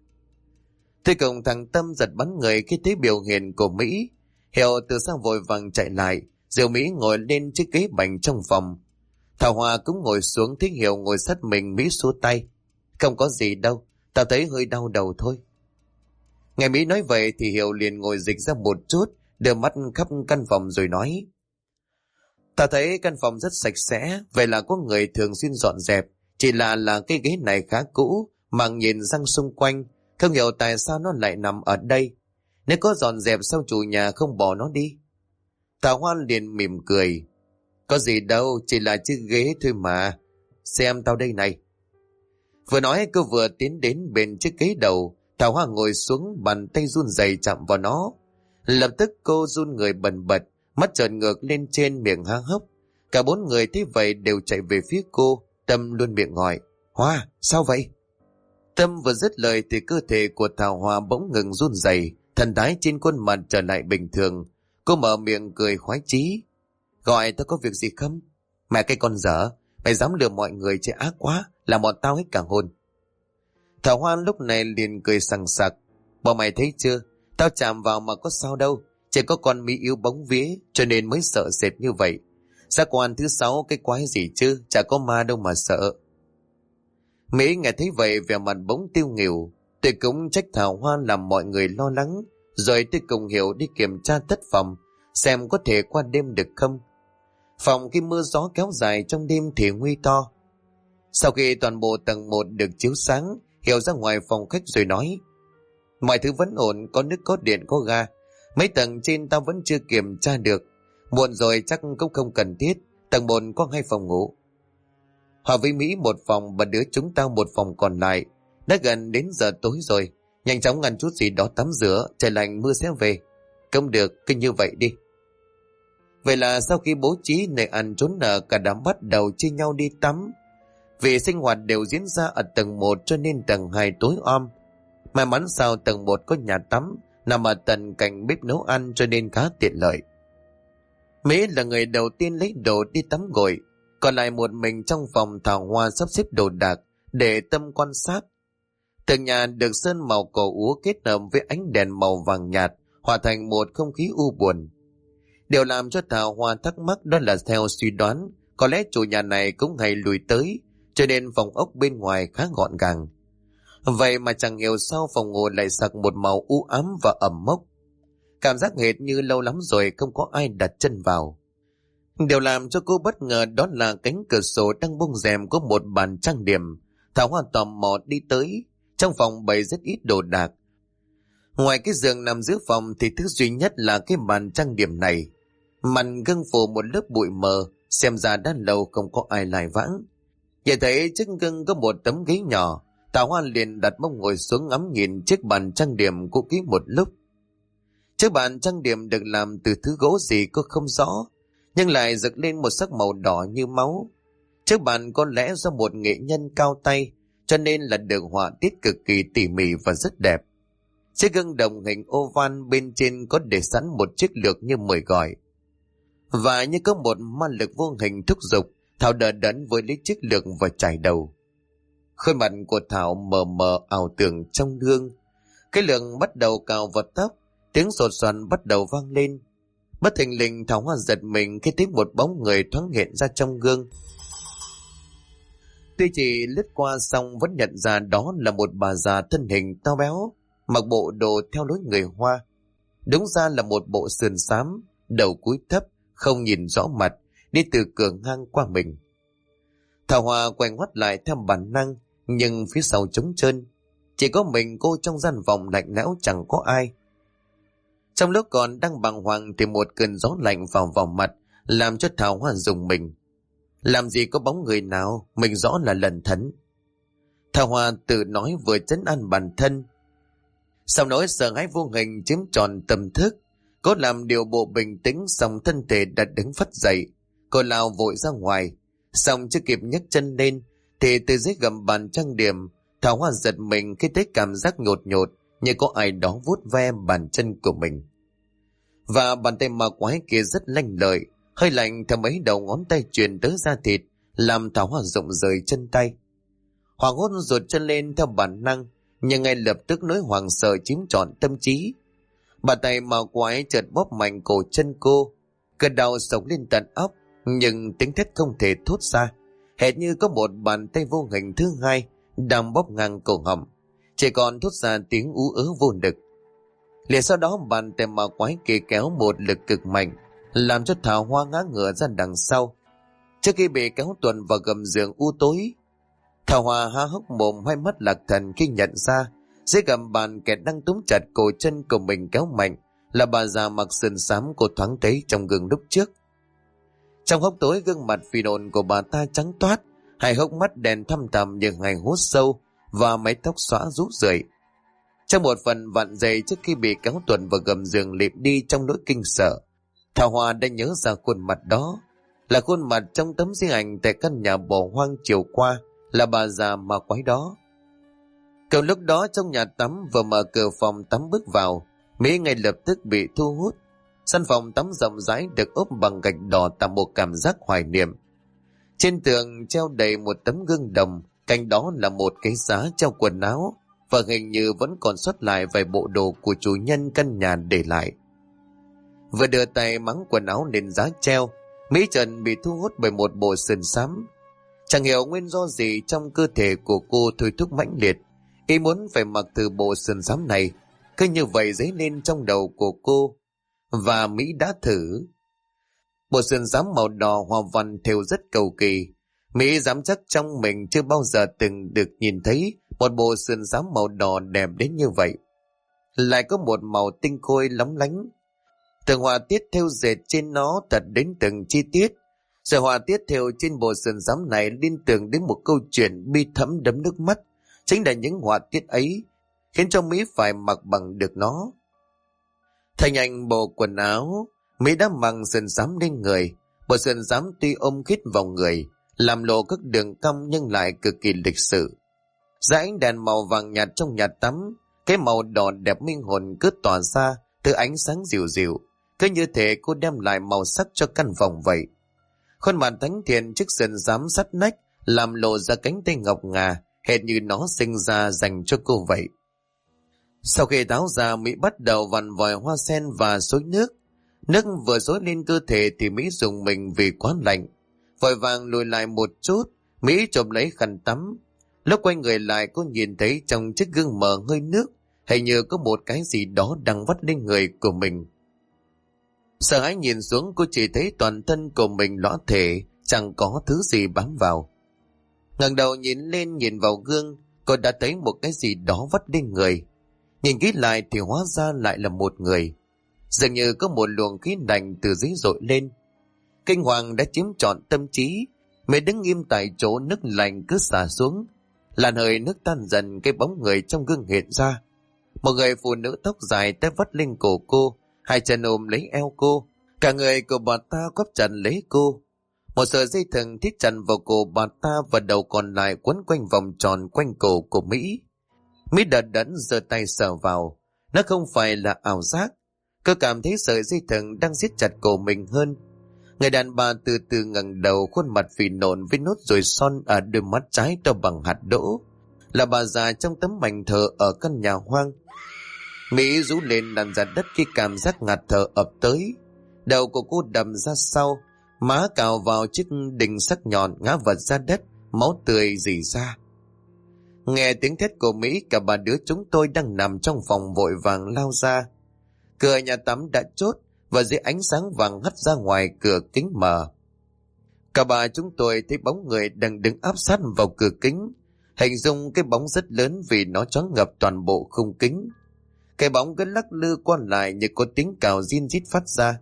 Thế cùng thằng Tâm giật bắn người khi thấy biểu hiện của Mỹ. Hiểu từ sau vội vàng chạy lại, dìu Mỹ ngồi lên chiếc ghế bành trong phòng. Thảo Hoa cũng ngồi xuống, thấy Hiểu ngồi sát mình. Mỹ xua tay: Không có gì đâu, tao thấy hơi đau đầu thôi. Nghe Mỹ nói vậy thì Hiểu liền ngồi dịch ra một chút, đưa mắt khắp căn phòng rồi nói: Tao thấy căn phòng rất sạch sẽ, vậy là có người thường xuyên dọn dẹp. Chỉ là cái ghế này khá cũ, mà nhìn sang xung quanh, không hiểu tại sao nó lại nằm ở đây. Nếu có dọn dẹp sao chủ nhà không bỏ nó đi? Thảo Hoa liền mỉm cười: Có gì đâu, chỉ là chiếc ghế thôi mà. Xem tao đây này. Vừa nói cô vừa tiến đến bên chiếc ghế đầu. Thảo Hoa ngồi xuống, bàn tay run rẩy chạm vào nó. Lập tức cô run người bần bật, mắt trợn ngược lên trên, miệng há hốc. Cả 4 người thấy vậy đều chạy về phía cô. Tâm luôn miệng hỏi: Hoa, sao vậy? Tâm vừa dứt lời thì cơ thể của Thảo Hoa bỗng ngừng run rẩy, thần thái trên khuôn mặt trở lại bình thường. Cô mở miệng cười khoái chí: Gọi tao có việc gì không? Mẹ cái con dở, mày dám lừa mọi người chứ, ác quá, làm bọn tao hết cả hồn. Thảo Hoa lúc này liền cười sằng sặc: Bọn mày thấy chưa, tao chạm vào mà có sao đâu, chỉ có con Mỹ yếu bóng vía cho nên mới sợ sệt như vậy. Giác quan thứ 6 cái quái gì chứ, chả có ma đâu mà sợ. Mỹ nghe thấy vậy vẻ mặt bỗng tiêu nghỉu. Tôi cũng trách Thảo Hoa làm mọi người lo lắng, rồi tôi cùng Hiểu đi kiểm tra thất phòng, xem có thể qua đêm được không. Phòng khi mưa gió kéo dài trong đêm thì nguy to. Sau khi toàn bộ tầng 1 được chiếu sáng, Hiểu ra ngoài phòng khách rồi nói: Mọi thứ vẫn ổn, có nước có điện có ga. Mấy tầng trên tao vẫn chưa kiểm tra được, muộn rồi chắc cũng không cần thiết. Tầng 1 có 2 phòng ngủ. Hòa với Mỹ một phòng, và đứa chúng tao một phòng còn lại. Đã gần đến giờ tối rồi, nhanh chóng ăn chút gì đó tắm rửa, trời lạnh mưa sẽ về. Không được, cứ như vậy đi. Vậy là sau khi bố trí nơi ăn trốn ở, cả đám bắt đầu chia nhau đi tắm. Vì sinh hoạt đều diễn ra ở tầng 1 cho nên tầng 2 tối om. May mắn sao tầng 1 có nhà tắm nằm ở tận cạnh bếp nấu ăn cho nên khá tiện lợi. Mỹ là người đầu tiên lấy đồ đi tắm gội, còn lại một mình trong phòng Thảo Hoa sắp xếp đồ đạc để tâm quan sát. Tầng nhà được sơn màu cỏ úa kết hợp với ánh đèn màu vàng nhạt, hòa thành một không khí u buồn. Điều làm cho Thảo Hoa thắc mắc đó là theo suy đoán, có lẽ chủ nhà này cũng hay lùi tới, cho nên phòng ốc bên ngoài khá gọn gàng. Vậy mà chẳng hiểu sao phòng ngủ lại sặc một màu u ám và ẩm mốc. Cảm giác hệt như lâu lắm rồi không có ai đặt chân vào. Điều làm cho cô bất ngờ đó là cánh cửa sổ đang bung rèm có một bàn trang điểm. Thảo Hoa tò mò đi tới. Trong phòng bày rất ít đồ đạc. Ngoài cái giường nằm giữa phòng thì thứ duy nhất là cái bàn trang điểm này. Mặt gương phủ một lớp bụi mờ, xem ra đã lâu không có ai lại vãng. Nhìn thấy trước gương có một tấm ghế nhỏ, Thảo Hoa liền đặt mông ngồi xuống ngắm nhìn chiếc bàn trang điểm cũ kỹ một lúc. Chiếc bàn trang điểm được làm từ thứ gỗ gì cô không rõ, nhưng lại rực lên một sắc màu đỏ như máu. Chiếc bàn có lẽ do một nghệ nhân cao tay, cho nên là được họa tiết cực kỳ tỉ mỉ và rất đẹp. Chiếc gương đồng hình oval bên trên có để sẵn một chiếc lược như mời gọi. Và như có một ma lực vô hình thúc giục, Thảo đờ đẫn với lấy chiếc lược và chải đầu. Khuôn mặt của Thảo mờ mờ ảo tưởng trong gương. Cái lược bắt đầu cào vào tóc, tiếng sột soàn bắt đầu vang lên. Bất thình lình Thảo Hoa giật mình khi thấy một bóng người thoáng hiện ra trong gương. Tuy chỉ lướt qua xong vẫn nhận ra đó là một bà già thân hình to béo, mặc bộ đồ theo lối người Hoa. Đúng ra là một bộ sườn xám, đầu cúi thấp, không nhìn rõ mặt, đi từ cửa ngang qua mình. Thảo Hoa quay ngoắt lại theo bản năng, nhưng phía sau trống trơn. Chỉ có mình cô trong gian phòng lạnh lẽo chẳng có ai. Trong lúc còn đang bàng hoàng thì một cơn gió lạnh vào mặt, làm cho Thảo Hoa rùng mình. Làm gì có bóng người nào, mình rõ là lẩn thẩn. Thảo Hoa tự nói vừa trấn an bản thân. Sau nỗi sợ hãi vô hình chiếm trọn tâm thức, cô làm điều bộ bình tĩnh, xong thân thể đã đứng phắt dậy. Cô lao vội ra ngoài, xong chưa kịp nhấc chân lên thì từ dưới gầm bàn trang điểm, Thảo Hoa giật mình khi thấy cảm giác nhột nhột như có ai đó vuốt ve bàn chân của mình. Và bàn tay ma quái kia rất lanh lợi, hơi lạnh theo mấy đầu ngón tay truyền tới da thịt, làm Thảo Hoa rụng rời chân tay. Hoàng hốt rụt chân lên theo bản năng, nhưng ngay lập tức nỗi hoảng sợ chiếm trọn tâm trí. Bàn tay ma quái chợt bóp mạnh cổ chân cô, cơn đau sộc lên tận óc, nhưng tiếng thét không thể thốt ra, hệt như có một bàn tay vô hình thứ hai đang bóp ngang cổ họng, chỉ còn thốt ra tiếng ú ớ vô lực. Liền sau đó bàn tay ma quái kia kéo một lực cực mạnh, làm cho Thảo Hoa ngã ngửa ra đằng sau. Trước khi bị kéo tuần vào gầm giường u tối, Thảo Hoa há hốc mồm, hai mắt lạc thần khi nhận ra dưới gầm bàn kẻ đang túm chặt cổ chân của mình kéo mạnh là bà già mặc sườn xám cô thoáng thấy trong gương lúc trước. Trong hốc tối, gương mặt phì nộn của bà ta trắng toát, hai hốc mắt đèn thăm thẳm như hai hố sâu và mái tóc xõa rũ rượi. Trong một phần vặn dày trước khi bị kéo tuần vào gầm giường lịm đi trong nỗi kinh sợ, Thảo Hoa đã nhớ ra khuôn mặt đó là khuôn mặt trong tấm di ảnh tại căn nhà bỏ hoang chiều qua, là bà già ma quái đó. Cậu lúc đó trong nhà tắm vừa mở cửa phòng tắm bước vào, Mỹ ngay lập tức bị thu hút. Sân phòng tắm rộng rãi được ốp bằng gạch đỏ tạo một cảm giác hoài niệm. Trên tường treo đầy một tấm gương đồng, cạnh đó là một cái giá treo quần áo, và hình như vẫn còn sót lại vài bộ đồ của chủ nhân căn nhà để lại. Vừa đưa tay mắng quần áo lên giá treo, Mỹ Trần bị thu hút bởi một bộ sườn xám. Chẳng hiểu nguyên do gì trong cơ thể của cô thôi thúc mãnh liệt, ý muốn phải mặc từ bộ sườn xám này. Cứ như vậy dấy lên trong đầu của cô, và Mỹ đã thử. Bộ sườn xám màu đỏ hoa văn thêu rất cầu kỳ. Mỹ dám chắc trong mình chưa bao giờ từng được nhìn thấy một bộ sườn xám màu đỏ đẹp đến như vậy. Lại có một màu tinh khôi lóng lánh. Từng họa tiết thêu dệt trên nó thật đến từng chi tiết. Sự họa tiết thêu trên bộ sườn xám này liên tưởng đến một câu chuyện bi thẫm đẫm nước mắt. Chính là những họa tiết ấy khiến cho Mỹ phải mặc bằng được nó. Thành anh bộ quần áo, Mỹ đã mang sườn xám lên người. Bộ sườn xám tuy ôm khít vào người, làm lộ các đường cong nhưng lại cực kỳ lịch sự. Ra ánh đèn màu vàng nhạt trong nhà tắm, cái màu đỏ đẹp minh hồn cứ tỏa ra từ ánh sáng dịu dịu, cứ như thể cô đem lại màu sắc cho căn phòng vậy. Khuôn mặt thánh thiện chiếc sườn xám sắt nách làm lộ ra cánh tay ngọc ngà, hệt như nó sinh ra dành cho cô vậy. Sau khi tháo ra, Mỹ bắt đầu vặn vòi hoa sen và xối nước. Nước vừa xối lên cơ thể thì Mỹ dùng mình vì quá lạnh. Vội vàng lùi lại một chút, Mỹ chộp lấy khăn tắm. Lúc quay người lại, cô nhìn thấy trong chiếc gương mờ hơi nước, hình như có một cái gì đó đang vắt lên người của mình. Sợ hãi nhìn xuống, cô chỉ thấy toàn thân của mình lõa thể, chẳng có thứ gì bám vào. Ngẩng đầu nhìn lên, nhìn vào gương, cô đã thấy một cái gì đó vắt lên người. Nhìn kỹ lại thì hóa ra lại là một người. Dường như có một luồng khí lạnh từ dưới dội lên. Kinh hoàng đã chiếm trọn tâm trí. Mẹ đứng im tại chỗ, nước lạnh cứ xả xuống. Làn hơi nước tan dần, cái bóng người trong gương hiện ra. Một người phụ nữ tóc dài tay vắt lên cổ cô, hai chân ôm lấy eo cô. Cả người của bà ta quắp chặt lấy cô. Một sợi dây thừng thít chặt vào cổ bà ta và đầu còn lại quấn quanh vòng tròn quanh cổ của Mỹ. Mỹ đờ đẫn giơ tay sờ vào. Nó không phải là ảo giác. Cô cảm thấy sợi dây thừng đang siết chặt cổ mình hơn. Người đàn bà từ từ ngẩng đầu, khuôn mặt phì nộn với nốt ruồi son ở đôi mắt trái to bằng hạt đỗ. Là bà già trong tấm mảnh thờ ở căn nhà hoang. Mỹ rú lên lăn ra đất khi cảm giác ngạt thở ập tới. Đầu của cô đầm ra sau, má cào vào chiếc đinh sắc nhọn, ngã vật ra đất, máu tươi rỉ ra. Nghe tiếng thét của Mỹ, cả ba đứa chúng tôi đang nằm trong phòng vội vàng lao ra. Cửa nhà tắm đã chốt và dưới ánh sáng vàng hắt ra ngoài cửa kính mờ. Cả ba chúng tôi thấy bóng người đang đứng áp sát vào cửa kính. Hình dung cái bóng rất lớn vì nó choáng ngập toàn bộ khung kính. Cái bóng cứ lắc lư qua lại như có tiếng cào rin rít phát ra.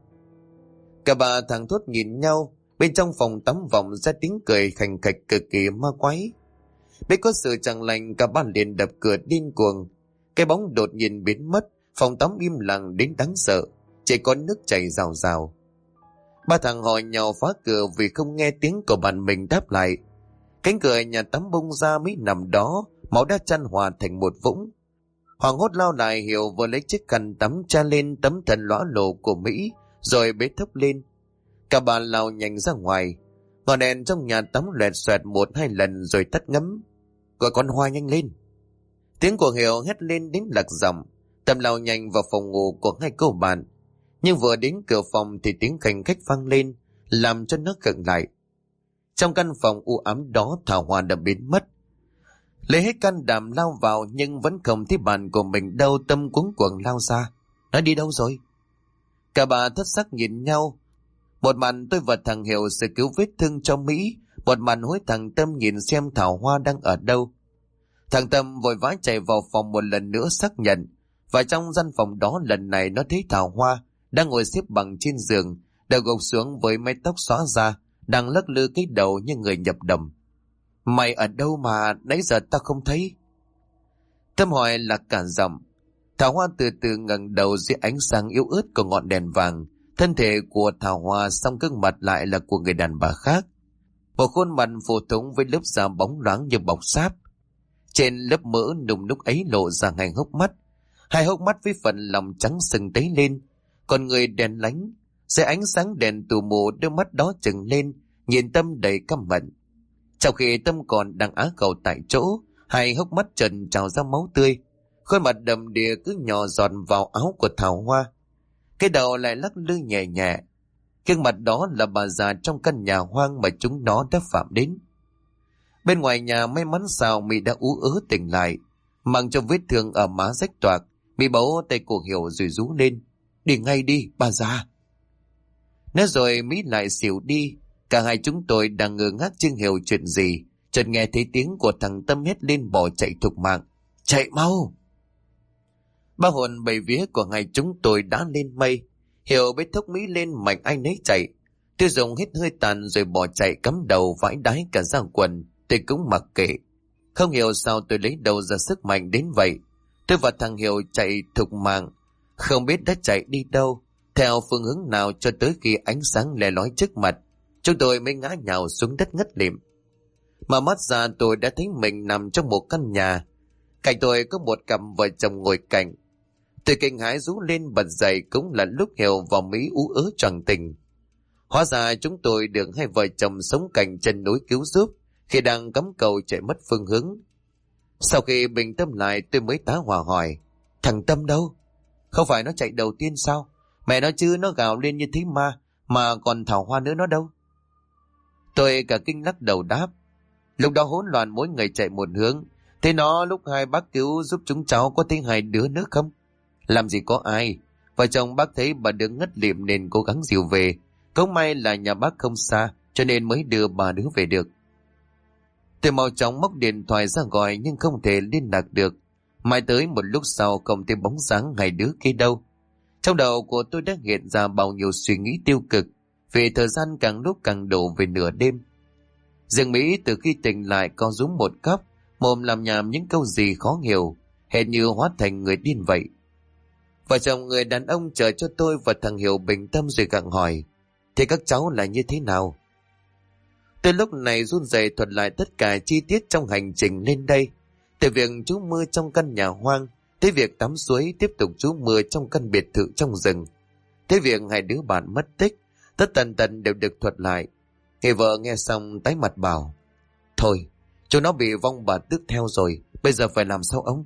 Cả ba thằng thốt nhìn nhau, bên trong phòng tắm vọng ra tiếng cười khành khạch cực kỳ ma quái. Biết có sự chẳng lành, cả ba liền đập cửa điên cuồng. Cái bóng đột nhiên biến mất, phòng tắm im lặng đến đáng sợ, chỉ có nước chảy rào rào. Ba thằng họ nhau phá cửa vì không nghe tiếng của bạn mình đáp lại. Cánh cửa nhà tắm bung ra, Mỹ nằm đó, máu đã chan hòa thành một vũng. Hoàng hốt lao lại, Hiểu vừa lấy chiếc khăn tắm cha lên tấm thân lõa lồ của Mỹ, rồi bế thốc lên. Cả bà lao nhanh ra ngoài. Ngọn đèn trong nhà tắm loẹt xoẹt 1-2 lần rồi tắt ngấm. Gọi con Hoa nhanh lên. Tiếng của Hiểu hét lên đến lạc giọng. Tâm lao nhanh vào phòng ngủ của hai cô bạn. Nhưng vừa đến cửa phòng thì tiếng khanh khách vang lên, làm cho nó khựng lại. Trong căn phòng u ám đó, Thảo Hoa đã biến mất. Lấy hết can đảm lao vào nhưng vẫn không thấy bạn của mình đâu. Tâm cuống cuồng lao ra. Nó đi đâu rồi? Cả bà thất sắc nhìn nhau. Một mặt tôi và thằng Hiểu sẽ cứu vết thương cho Mỹ, một mặt hối thằng Tâm nhìn xem Thảo Hoa đang ở đâu. Thằng Tâm vội vã chạy vào phòng một lần nữa xác nhận. Và trong gian phòng đó lần này nó thấy Thảo Hoa đang ngồi xếp bằng trên giường, đầu gục xuống với mái tóc xõa ra, đang lắc lư cái đầu như người nhập đầm. Mày ở đâu mà nãy giờ ta không thấy? Tâm hỏi là cả giọng. Thảo Hoa từ từ ngẩng đầu dưới ánh sáng yếu ớt của ngọn đèn vàng. Thân thể của Thảo Hoa song gương mặt lại là của người đàn bà khác. Một khuôn mặt phổ thông với lớp da bóng loáng như bọc sáp. Trên lớp mỡ nung núc ấy lộ ra hai hốc mắt. Hai hốc mắt với phần lòng trắng sừng tấy lên, còn người đèn lánh. Dưới ánh sáng đèn tù mù, đôi mắt đó trừng lên, nhìn Tâm đầy căm hận. Trong khi Tâm còn đang á khẩu tại chỗ, hai hốc mắt trần trào ra máu tươi. Khuôn mặt đầm đìa cứ nhỏ giọt vào áo của Thảo Hoa. Cái đầu lại lắc lư nhẹ nhẹ. Gương mặt đó là bà già trong căn nhà hoang mà chúng nó đã phạm đến. Bên ngoài nhà may mắn sao Mỹ đã ú ớ tỉnh lại, mang cho vết thương ở má rách toạc. Mỹ bấu tay cô Hiểu rồi rú lên. Đi ngay đi, bà già. Nói rồi Mỹ lại xỉu đi. Cả hai chúng tôi đang ngơ ngác chưa hiểu chuyện gì, chợt nghe thấy tiếng của thằng Tâm hét lên bỏ chạy thục mạng. Chạy mau! Ba hồn bảy vía của hai chúng tôi đã lên mây. Hiểu bế thốc Mỹ lên mạnh ai nấy chạy. Tôi dùng hết hơi tàn rồi bỏ chạy cắm đầu vãi đái cả ra quần. Tôi cũng mặc kệ. Không hiểu sao tôi lấy đâu ra sức mạnh đến vậy. Tôi và thằng Hiểu chạy thục mạng. Không biết đã chạy đi đâu, theo phương hướng nào cho tới khi ánh sáng le lói trước mặt, chúng tôi mới ngã nhào xuống đất ngất lịm. Mở mắt ra tôi đã thấy mình nằm trong một căn nhà. Cạnh tôi có một cặp vợ chồng ngồi cạnh. Tôi kinh hãi rú lên bật dậy, cũng là lúc hiểu vào Mỹ ú ớ choàng tình. Hóa ra chúng tôi được hai vợ chồng sống cạnh chân núi cứu giúp khi đang cắm cầu chạy mất phương hướng. Sau khi bình tâm lại tôi mới tá hỏa hỏi: thằng Tâm đâu? Không phải nó chạy đầu tiên sao? Mẹ nó chứ, nó gào lên như thấy ma, mà còn Thảo Hoa nữa nó đâu? Tôi cả kinh lắc đầu đáp: lúc đó hỗn loạn, mỗi người chạy một hướng. Thế nó lúc hai bác cứu giúp chúng cháu có thấy hai đứa nữa không? Làm gì có ai. Vợ chồng bác thấy bà đứng ngất lịm nên cố gắng dìu về. Cũng may là nhà bác không xa, cho nên mới đưa bà đứa về được. Tôi mau chóng móc điện thoại ra gọi nhưng không thể liên lạc được. Mãi tới một lúc sau không thấy bóng dáng hai đứa kia đâu. Trong đầu của tôi đã hiện ra bao nhiêu suy nghĩ tiêu cực, vì thời gian càng lúc càng đổ về nửa đêm. Dương Mỹ từ khi tỉnh lại co rúm một góc, mồm làm nhảm những câu gì khó hiểu, hệt như hóa thành người điên vậy. Vợ chồng người đàn ông chờ cho tôi và thằng Hiểu bình tâm rồi gặng hỏi: thế các cháu là như thế nào? Tôi lúc này run rẩy thuật lại tất cả chi tiết trong hành trình lên đây, từ việc trú mưa trong căn nhà hoang, tới việc tắm suối, tiếp tục trú mưa trong căn biệt thự trong rừng, tới việc hai đứa bạn mất tích, tất tần tần đều được thuật lại. Người vợ nghe xong tái mặt bảo: thôi, chúng nó bị vong bà Tước theo rồi, bây giờ phải làm sao ông?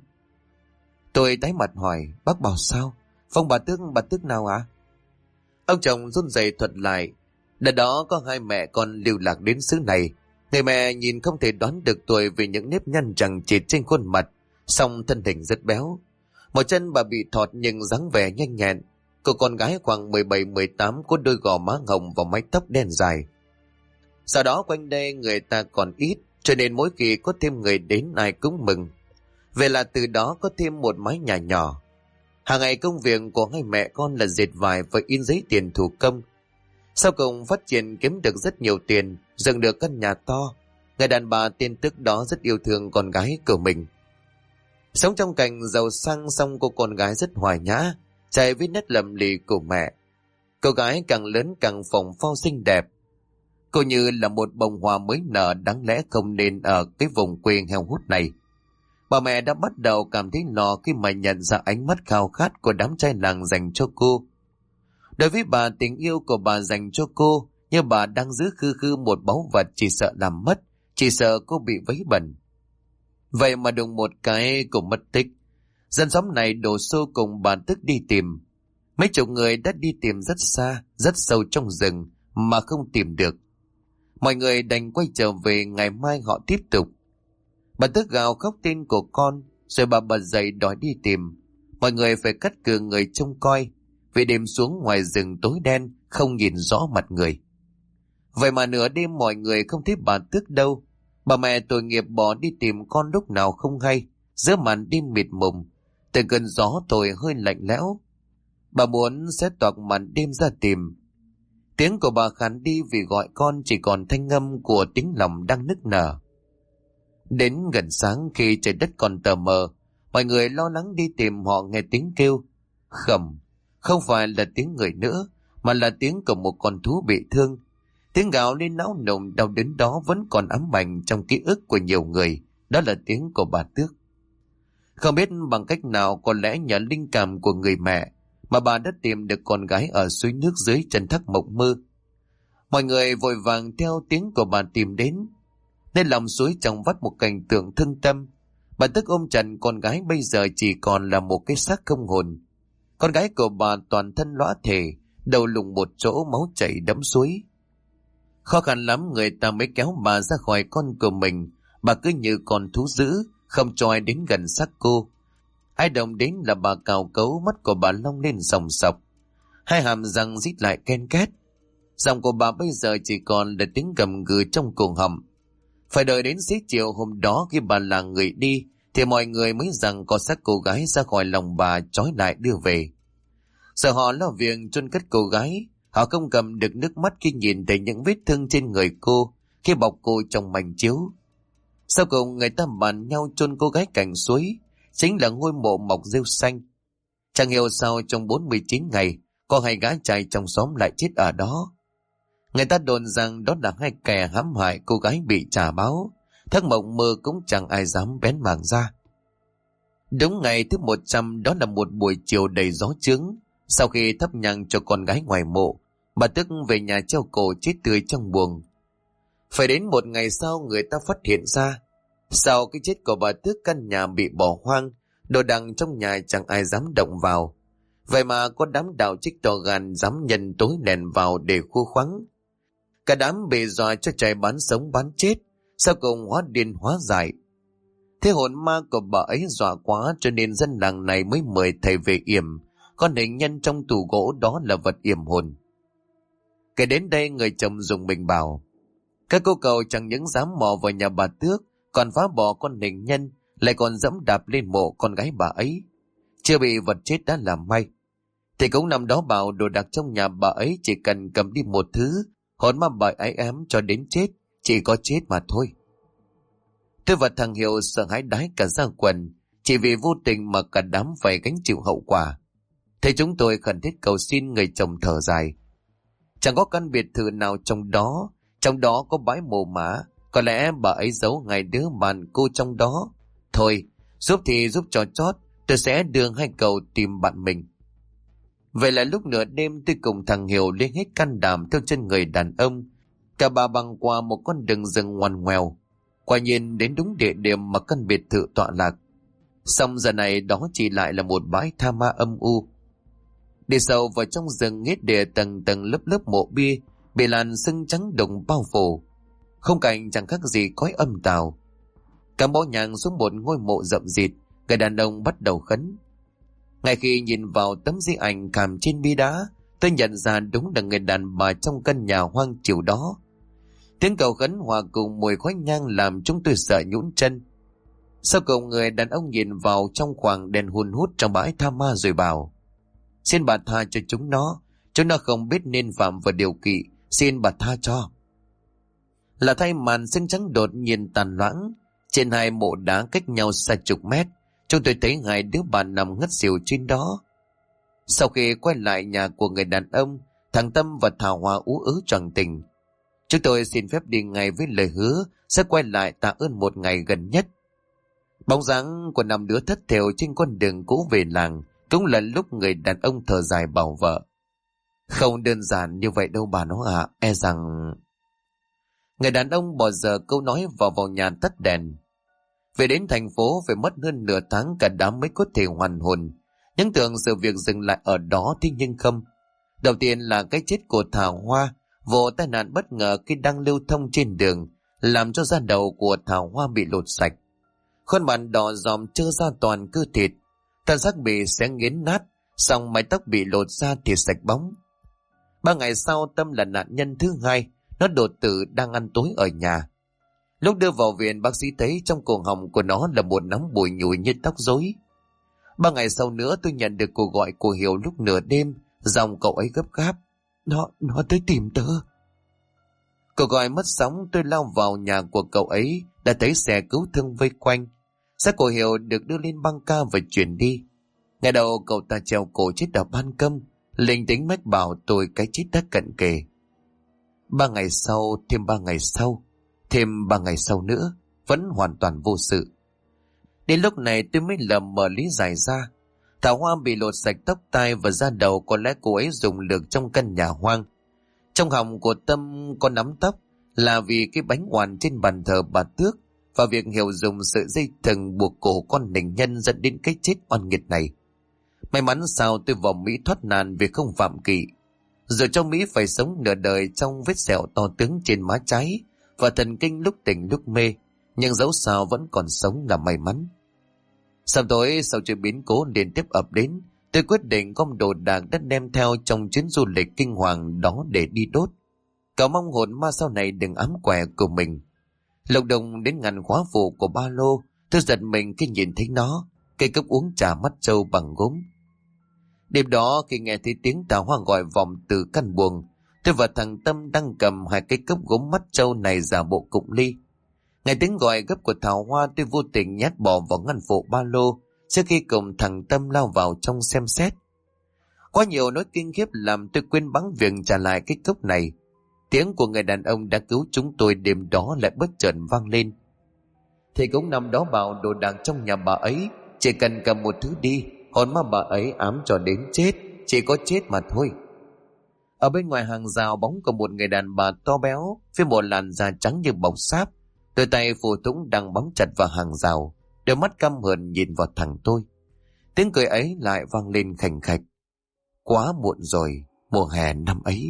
Tôi tái mặt hỏi: bác bảo sao? Vong bà Tước nào ạ? Ông chồng run rẩy thuật lại: đợt đó có hai mẹ con lưu lạc đến xứ này. Người mẹ nhìn không thể đoán được tuổi vì những nếp nhăn chằng chịt trên khuôn mặt, song thân hình rất béo. Một chân bà bị thọt nhưng dáng vẻ nhanh nhẹn. Cô con gái khoảng 17-18 có đôi gò má hồng và mái tóc đen dài. Sau đó quanh đây người ta còn ít, cho nên mỗi kỳ có thêm người đến ai cũng mừng. Vậy là từ đó có thêm một mái nhà nhỏ. Hàng ngày công việc của hai mẹ con là dệt vải và in giấy tiền thủ công. Sau cùng phát triển kiếm được rất nhiều tiền, dựng được căn nhà to. Người đàn bà tên Tước đó rất yêu thương con gái của mình. Sống trong cảnh giàu sang, song cô con gái rất hòa nhã, chạy với nét lầm lì của mẹ. Cô gái càng lớn càng phồng phao xinh đẹp. Cô như là một bông hoa mới nở, đáng lẽ không nên ở cái vùng quê heo hút này. Bà mẹ đã bắt đầu cảm thấy lo khi mà nhận ra ánh mắt khao khát của đám trai làng dành cho cô. Đối với bà, tình yêu của bà dành cho cô như bà đang giữ khư khư một báu vật, chỉ sợ làm mất, chỉ sợ cô bị vấy bẩn. Vậy mà đùng một cái cô mất tích. Dân xóm này đổ xô cùng bà Tước đi tìm. Mấy chục người đã đi tìm rất xa, rất sâu trong rừng mà không tìm được. Mọi người đành quay trở về, ngày mai họ tiếp tục. Bà Tước gào khóc tên của con, rồi bà bật dậy đòi đi tìm. Mọi người phải cắt cử người trông coi, vì đêm xuống ngoài rừng tối đen, không nhìn rõ mặt người. Vậy mà nửa đêm mọi người không thấy bà Tước đâu. Bà mẹ tội nghiệp bỏ đi tìm con lúc nào không hay, giữa màn đêm mịt mùng, từng cơn gió thổi hơi lạnh lẽo. Bà muốn xé toạc màn đêm ra tìm. Tiếng của bà khàn đi vì gọi con chỉ còn thanh âm của tiếng lòng đang nức nở. Đến gần sáng khi trời đất còn tờ mờ, mọi người lo lắng đi tìm, họ nghe tiếng kêu khầm. Không phải là tiếng người nữa, mà là tiếng của một con thú bị thương. Tiếng gào lên não nùng đau đớn đó vẫn còn ám ảnh trong ký ức của nhiều người. Đó là tiếng của bà Tước. Không biết bằng cách nào, có lẽ nhờ linh cảm của người mẹ, mà bà đã tìm được con gái ở suối nước dưới chân thác Mộng Mơ. Mọi người vội vàng theo tiếng của bà tìm đến. Nên lòng suối trong vắt một cảnh tượng thương tâm. Bà Tước ôm chặt con gái bây giờ chỉ còn là một cái xác không hồn. Con gái của bà toàn thân lõa thể, đầu lủng một chỗ, máu chảy đẫm suối. Khó khăn lắm người ta mới kéo bà ra khỏi con của mình. Bà cứ như con thú dữ, không cho ai đến gần xác cô. Ai động đến là bà cào cấu, mắt của bà long lên sòng sọc, hai hàm răng rít lại ken két. Giọng của bà bây giờ chỉ còn là tiếng gầm gừ trong cổ họng. Phải đợi đến xế chiều hôm đó, khi bà là người đi, thì mọi người mới rằng có xác cô gái ra khỏi lòng bà, trói lại đưa về. Giờ họ lo việc chôn cất cô gái, họ không cầm được nước mắt khi nhìn thấy những vết thương trên người cô, khi bọc cô trong mảnh chiếu. Sau cùng người ta bàn nhau chôn cô gái cạnh suối, chính là ngôi mộ mọc rêu xanh. Chẳng hiểu sao trong 49 ngày, có 2 gã trai trong xóm lại chết ở đó. Người ta đồn rằng đó là 2 kẻ hãm hại cô gái bị trả báo. Thắc mộng mơ cũng chẳng ai dám bén mảng ra. Đúng ngày thứ 100, đó là một buổi chiều đầy gió chướng. Sau khi thắp nhang cho con gái ngoài mộ, bà Tức về nhà treo cổ chết tươi trong buồng. Phải đến một ngày sau người ta phát hiện ra, sau cái chết của bà Tước, căn nhà bị bỏ hoang, đồ đạc trong nhà chẳng ai dám động vào. Vậy mà có đám đạo trích to gan dám nhân tối lèn vào để khu khoáng. Cả đám bị dọa cho chạy bán sống bán chết, sau cùng hóa điên hóa dại. Thế hồn ma của bà ấy dọa quá cho nên dân làng này mới mời thầy về yểm. Con hình nhân trong tủ gỗ đó là vật yểm hồn. Kể đến đây người chồng dùng mình bảo, các cô cậu chẳng những dám mò vào nhà bà Tước, còn phá bỏ con hình nhân, lại còn dẫm đạp lên mộ con gái bà ấy. Chưa bị vật chết đã là may. Thì cũng năm đó bảo đồ đạc trong nhà bà ấy chỉ cần cầm đi một thứ, hồn ma bà ấy ém cho đến chết, chỉ có chết mà thôi. Tôi và thằng Hiệu sợ hãi đái cả da quần, chỉ vì vô tình mà cả đám phải gánh chịu hậu quả. Thế chúng tôi khẩn thiết cầu xin người chồng thở dài. Chẳng có căn biệt thự nào trong đó có bãi mồ mả, có lẽ bà ấy giấu ngay đứa bạn cô trong đó. Thôi, giúp thì giúp cho chót, tôi sẽ đưa 2 cậu tìm bạn mình. Vậy là lúc nửa đêm tôi cùng thằng Hiểu lên hết can đảm theo chân người đàn ông. Cả bà băng qua một con đường rừng ngoằn ngoèo. Quả nhiên đến đúng địa điểm mà căn biệt thự tọa lạc. Xong giờ này đó chỉ lại là một bãi tha ma âm u. Đi sâu vào trong rừng nghết địa tầng tầng lớp mộ bia, bị làn sương trắng đục bao phủ. Không cảnh chẳng khác gì cõi âm tào. Cả bó nhang xuống một ngôi mộ rậm rịt, người đàn ông bắt đầu khấn. Ngay khi nhìn vào tấm di ảnh khảm trên bia đá, tôi nhận ra đúng là người đàn bà trong căn nhà hoang chiều đó. Tiếng cầu khấn hòa cùng mùi khói nhang làm chúng tôi sợ nhũn chân. Sau cùng người đàn ông nhìn vào trong khoảng đèn hun hút trong bãi tha ma rồi bảo, xin bà tha cho chúng nó không biết nên phạm vào điều kỵ, xin bà tha cho. Là thay màn sương trắng đột nhiên tàn loãng, trên 2 mộ đá cách nhau xa chục mét, chúng tôi thấy 2 đứa bạn nằm ngất xỉu trên đó. Sau khi quay lại nhà của người đàn ông, thằng Tâm và Thảo Hoa ú ớ choàng tỉnh. Chúng tôi xin phép đi ngay với lời hứa sẽ quay lại tạ ơn một ngày gần nhất. Bóng dáng của 5 đứa thất thểu trên con đường cũ về làng cũng là lúc người đàn ông thở dài bảo vợ, không đơn giản như vậy đâu bà nó ạ, e rằng... Người đàn ông bỏ giờ câu nói vào nhà tắt đèn. Về đến thành phố phải mất hơn nửa tháng cả đám mới có thể hoàn hồn. Những tưởng sự việc dừng lại ở đó thế nhưng không. Đầu tiên là cái chết của Thảo Hoa, vụ tai nạn bất ngờ khi đang lưu thông trên đường, làm cho da đầu của Thảo Hoa bị lột sạch. Khuôn mặt đỏ dòm trơ ra toàn cơ thịt, thân xác bị xé nghiến nát, song mái tóc bị lột ra thì sạch bóng. 3 ngày sau, Tâm là nạn nhân thứ 2, nó đột tử đang ăn tối ở nhà. Lúc đưa vào viện, bác sĩ thấy trong cổ họng của nó là một nắm bụi nhùi như tóc rối. 3 ngày sau nữa tôi nhận được cuộc gọi của Hiểu lúc nửa đêm, dòng cậu ấy gấp gáp. Nó tới tìm tớ. Cuộc gọi mất sóng, tôi lao vào nhà của cậu ấy, đã thấy xe cứu thương vây quanh. Xác của Hiểu được đưa lên băng ca và chuyển đi. Ngày đầu cậu ta treo cổ chết ở ban công, linh tính mách bảo tôi cái chết đã cận kề. 3 ngày sau, thêm 3 ngày sau, thêm 3 ngày sau nữa, vẫn hoàn toàn vô sự. Đến lúc này tôi mới lờ mờ lý giải ra. Thảo Hoa bị lột sạch tóc tai và da đầu, có lẽ cô ấy dùng lược trong căn nhà hoang. Trong họng của Tâm có nắm tóc là vì cái bánh oàn trên bàn thờ bà Tước, và việc Hiểu dùng sợi dây thừng buộc cổ con nình nhân dẫn đến cái chết oan nghiệt này. May mắn sao tôi vào Mỹ thoát nạn vì không phạm kỵ. Rồi trong Mỹ phải sống nửa đời trong vết sẹo to tướng trên má trái và thần kinh lúc tỉnh lúc mê, nhưng dẫu sao vẫn còn sống là may mắn. Sắp tối sau chuyện biến cố liên tiếp ập đến, tôi quyết định gom đồ đạc đã đem theo trong chuyến du lịch kinh hoàng đó để đi đốt. Cầu mong hồn ma sau này đừng ám quẻ của mình. Lộc đồng đến ngăn khóa phủ của ba lô, tôi giật mình khi nhìn thấy nó, cây cốc uống trà mắt trâu bằng gốm. Đêm đó khi nghe thấy tiếng Thảo Hoa gọi vọng từ căn buồng, tôi và thằng Tâm đang cầm 2 cái cốc gốm mắt trâu này giả bộ cụng ly. Nghe tiếng gọi gấp của Thảo Hoa, tôi vô tình nhét bỏ vào ngăn phụ ba lô, trước khi cùng thằng Tâm lao vào trong xem xét. Quá nhiều nỗi kinh khiếp làm tôi quên bẵng việc trả lại cái cốc này. Tiếng của người đàn ông đã cứu chúng tôi đêm đó lại bất chợt vang lên. Thầy cũng nằm đó bảo đồ đạc trong nhà bà ấy, chỉ cần cầm một thứ đi, hồn ma bà ấy ám cho đến chết, chỉ có chết mà thôi. Ở bên ngoài hàng rào bóng của một người đàn bà to béo với một làn da trắng như bọc sáp, đôi tay phù thủng đang bám chặt vào hàng rào, đôi mắt căm hờn nhìn vào thằng tôi. Tiếng cười ấy lại vang lên khành khạch. Quá muộn rồi, mùa hè năm ấy.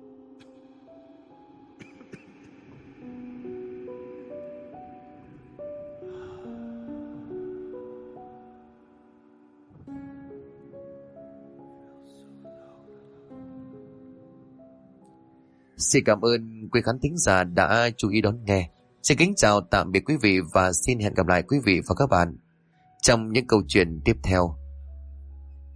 Xin cảm ơn quý khán thính giả đã chú ý đón nghe. Xin kính chào tạm biệt quý vị và xin hẹn gặp lại quý vị và các bạn trong những câu chuyện tiếp theo.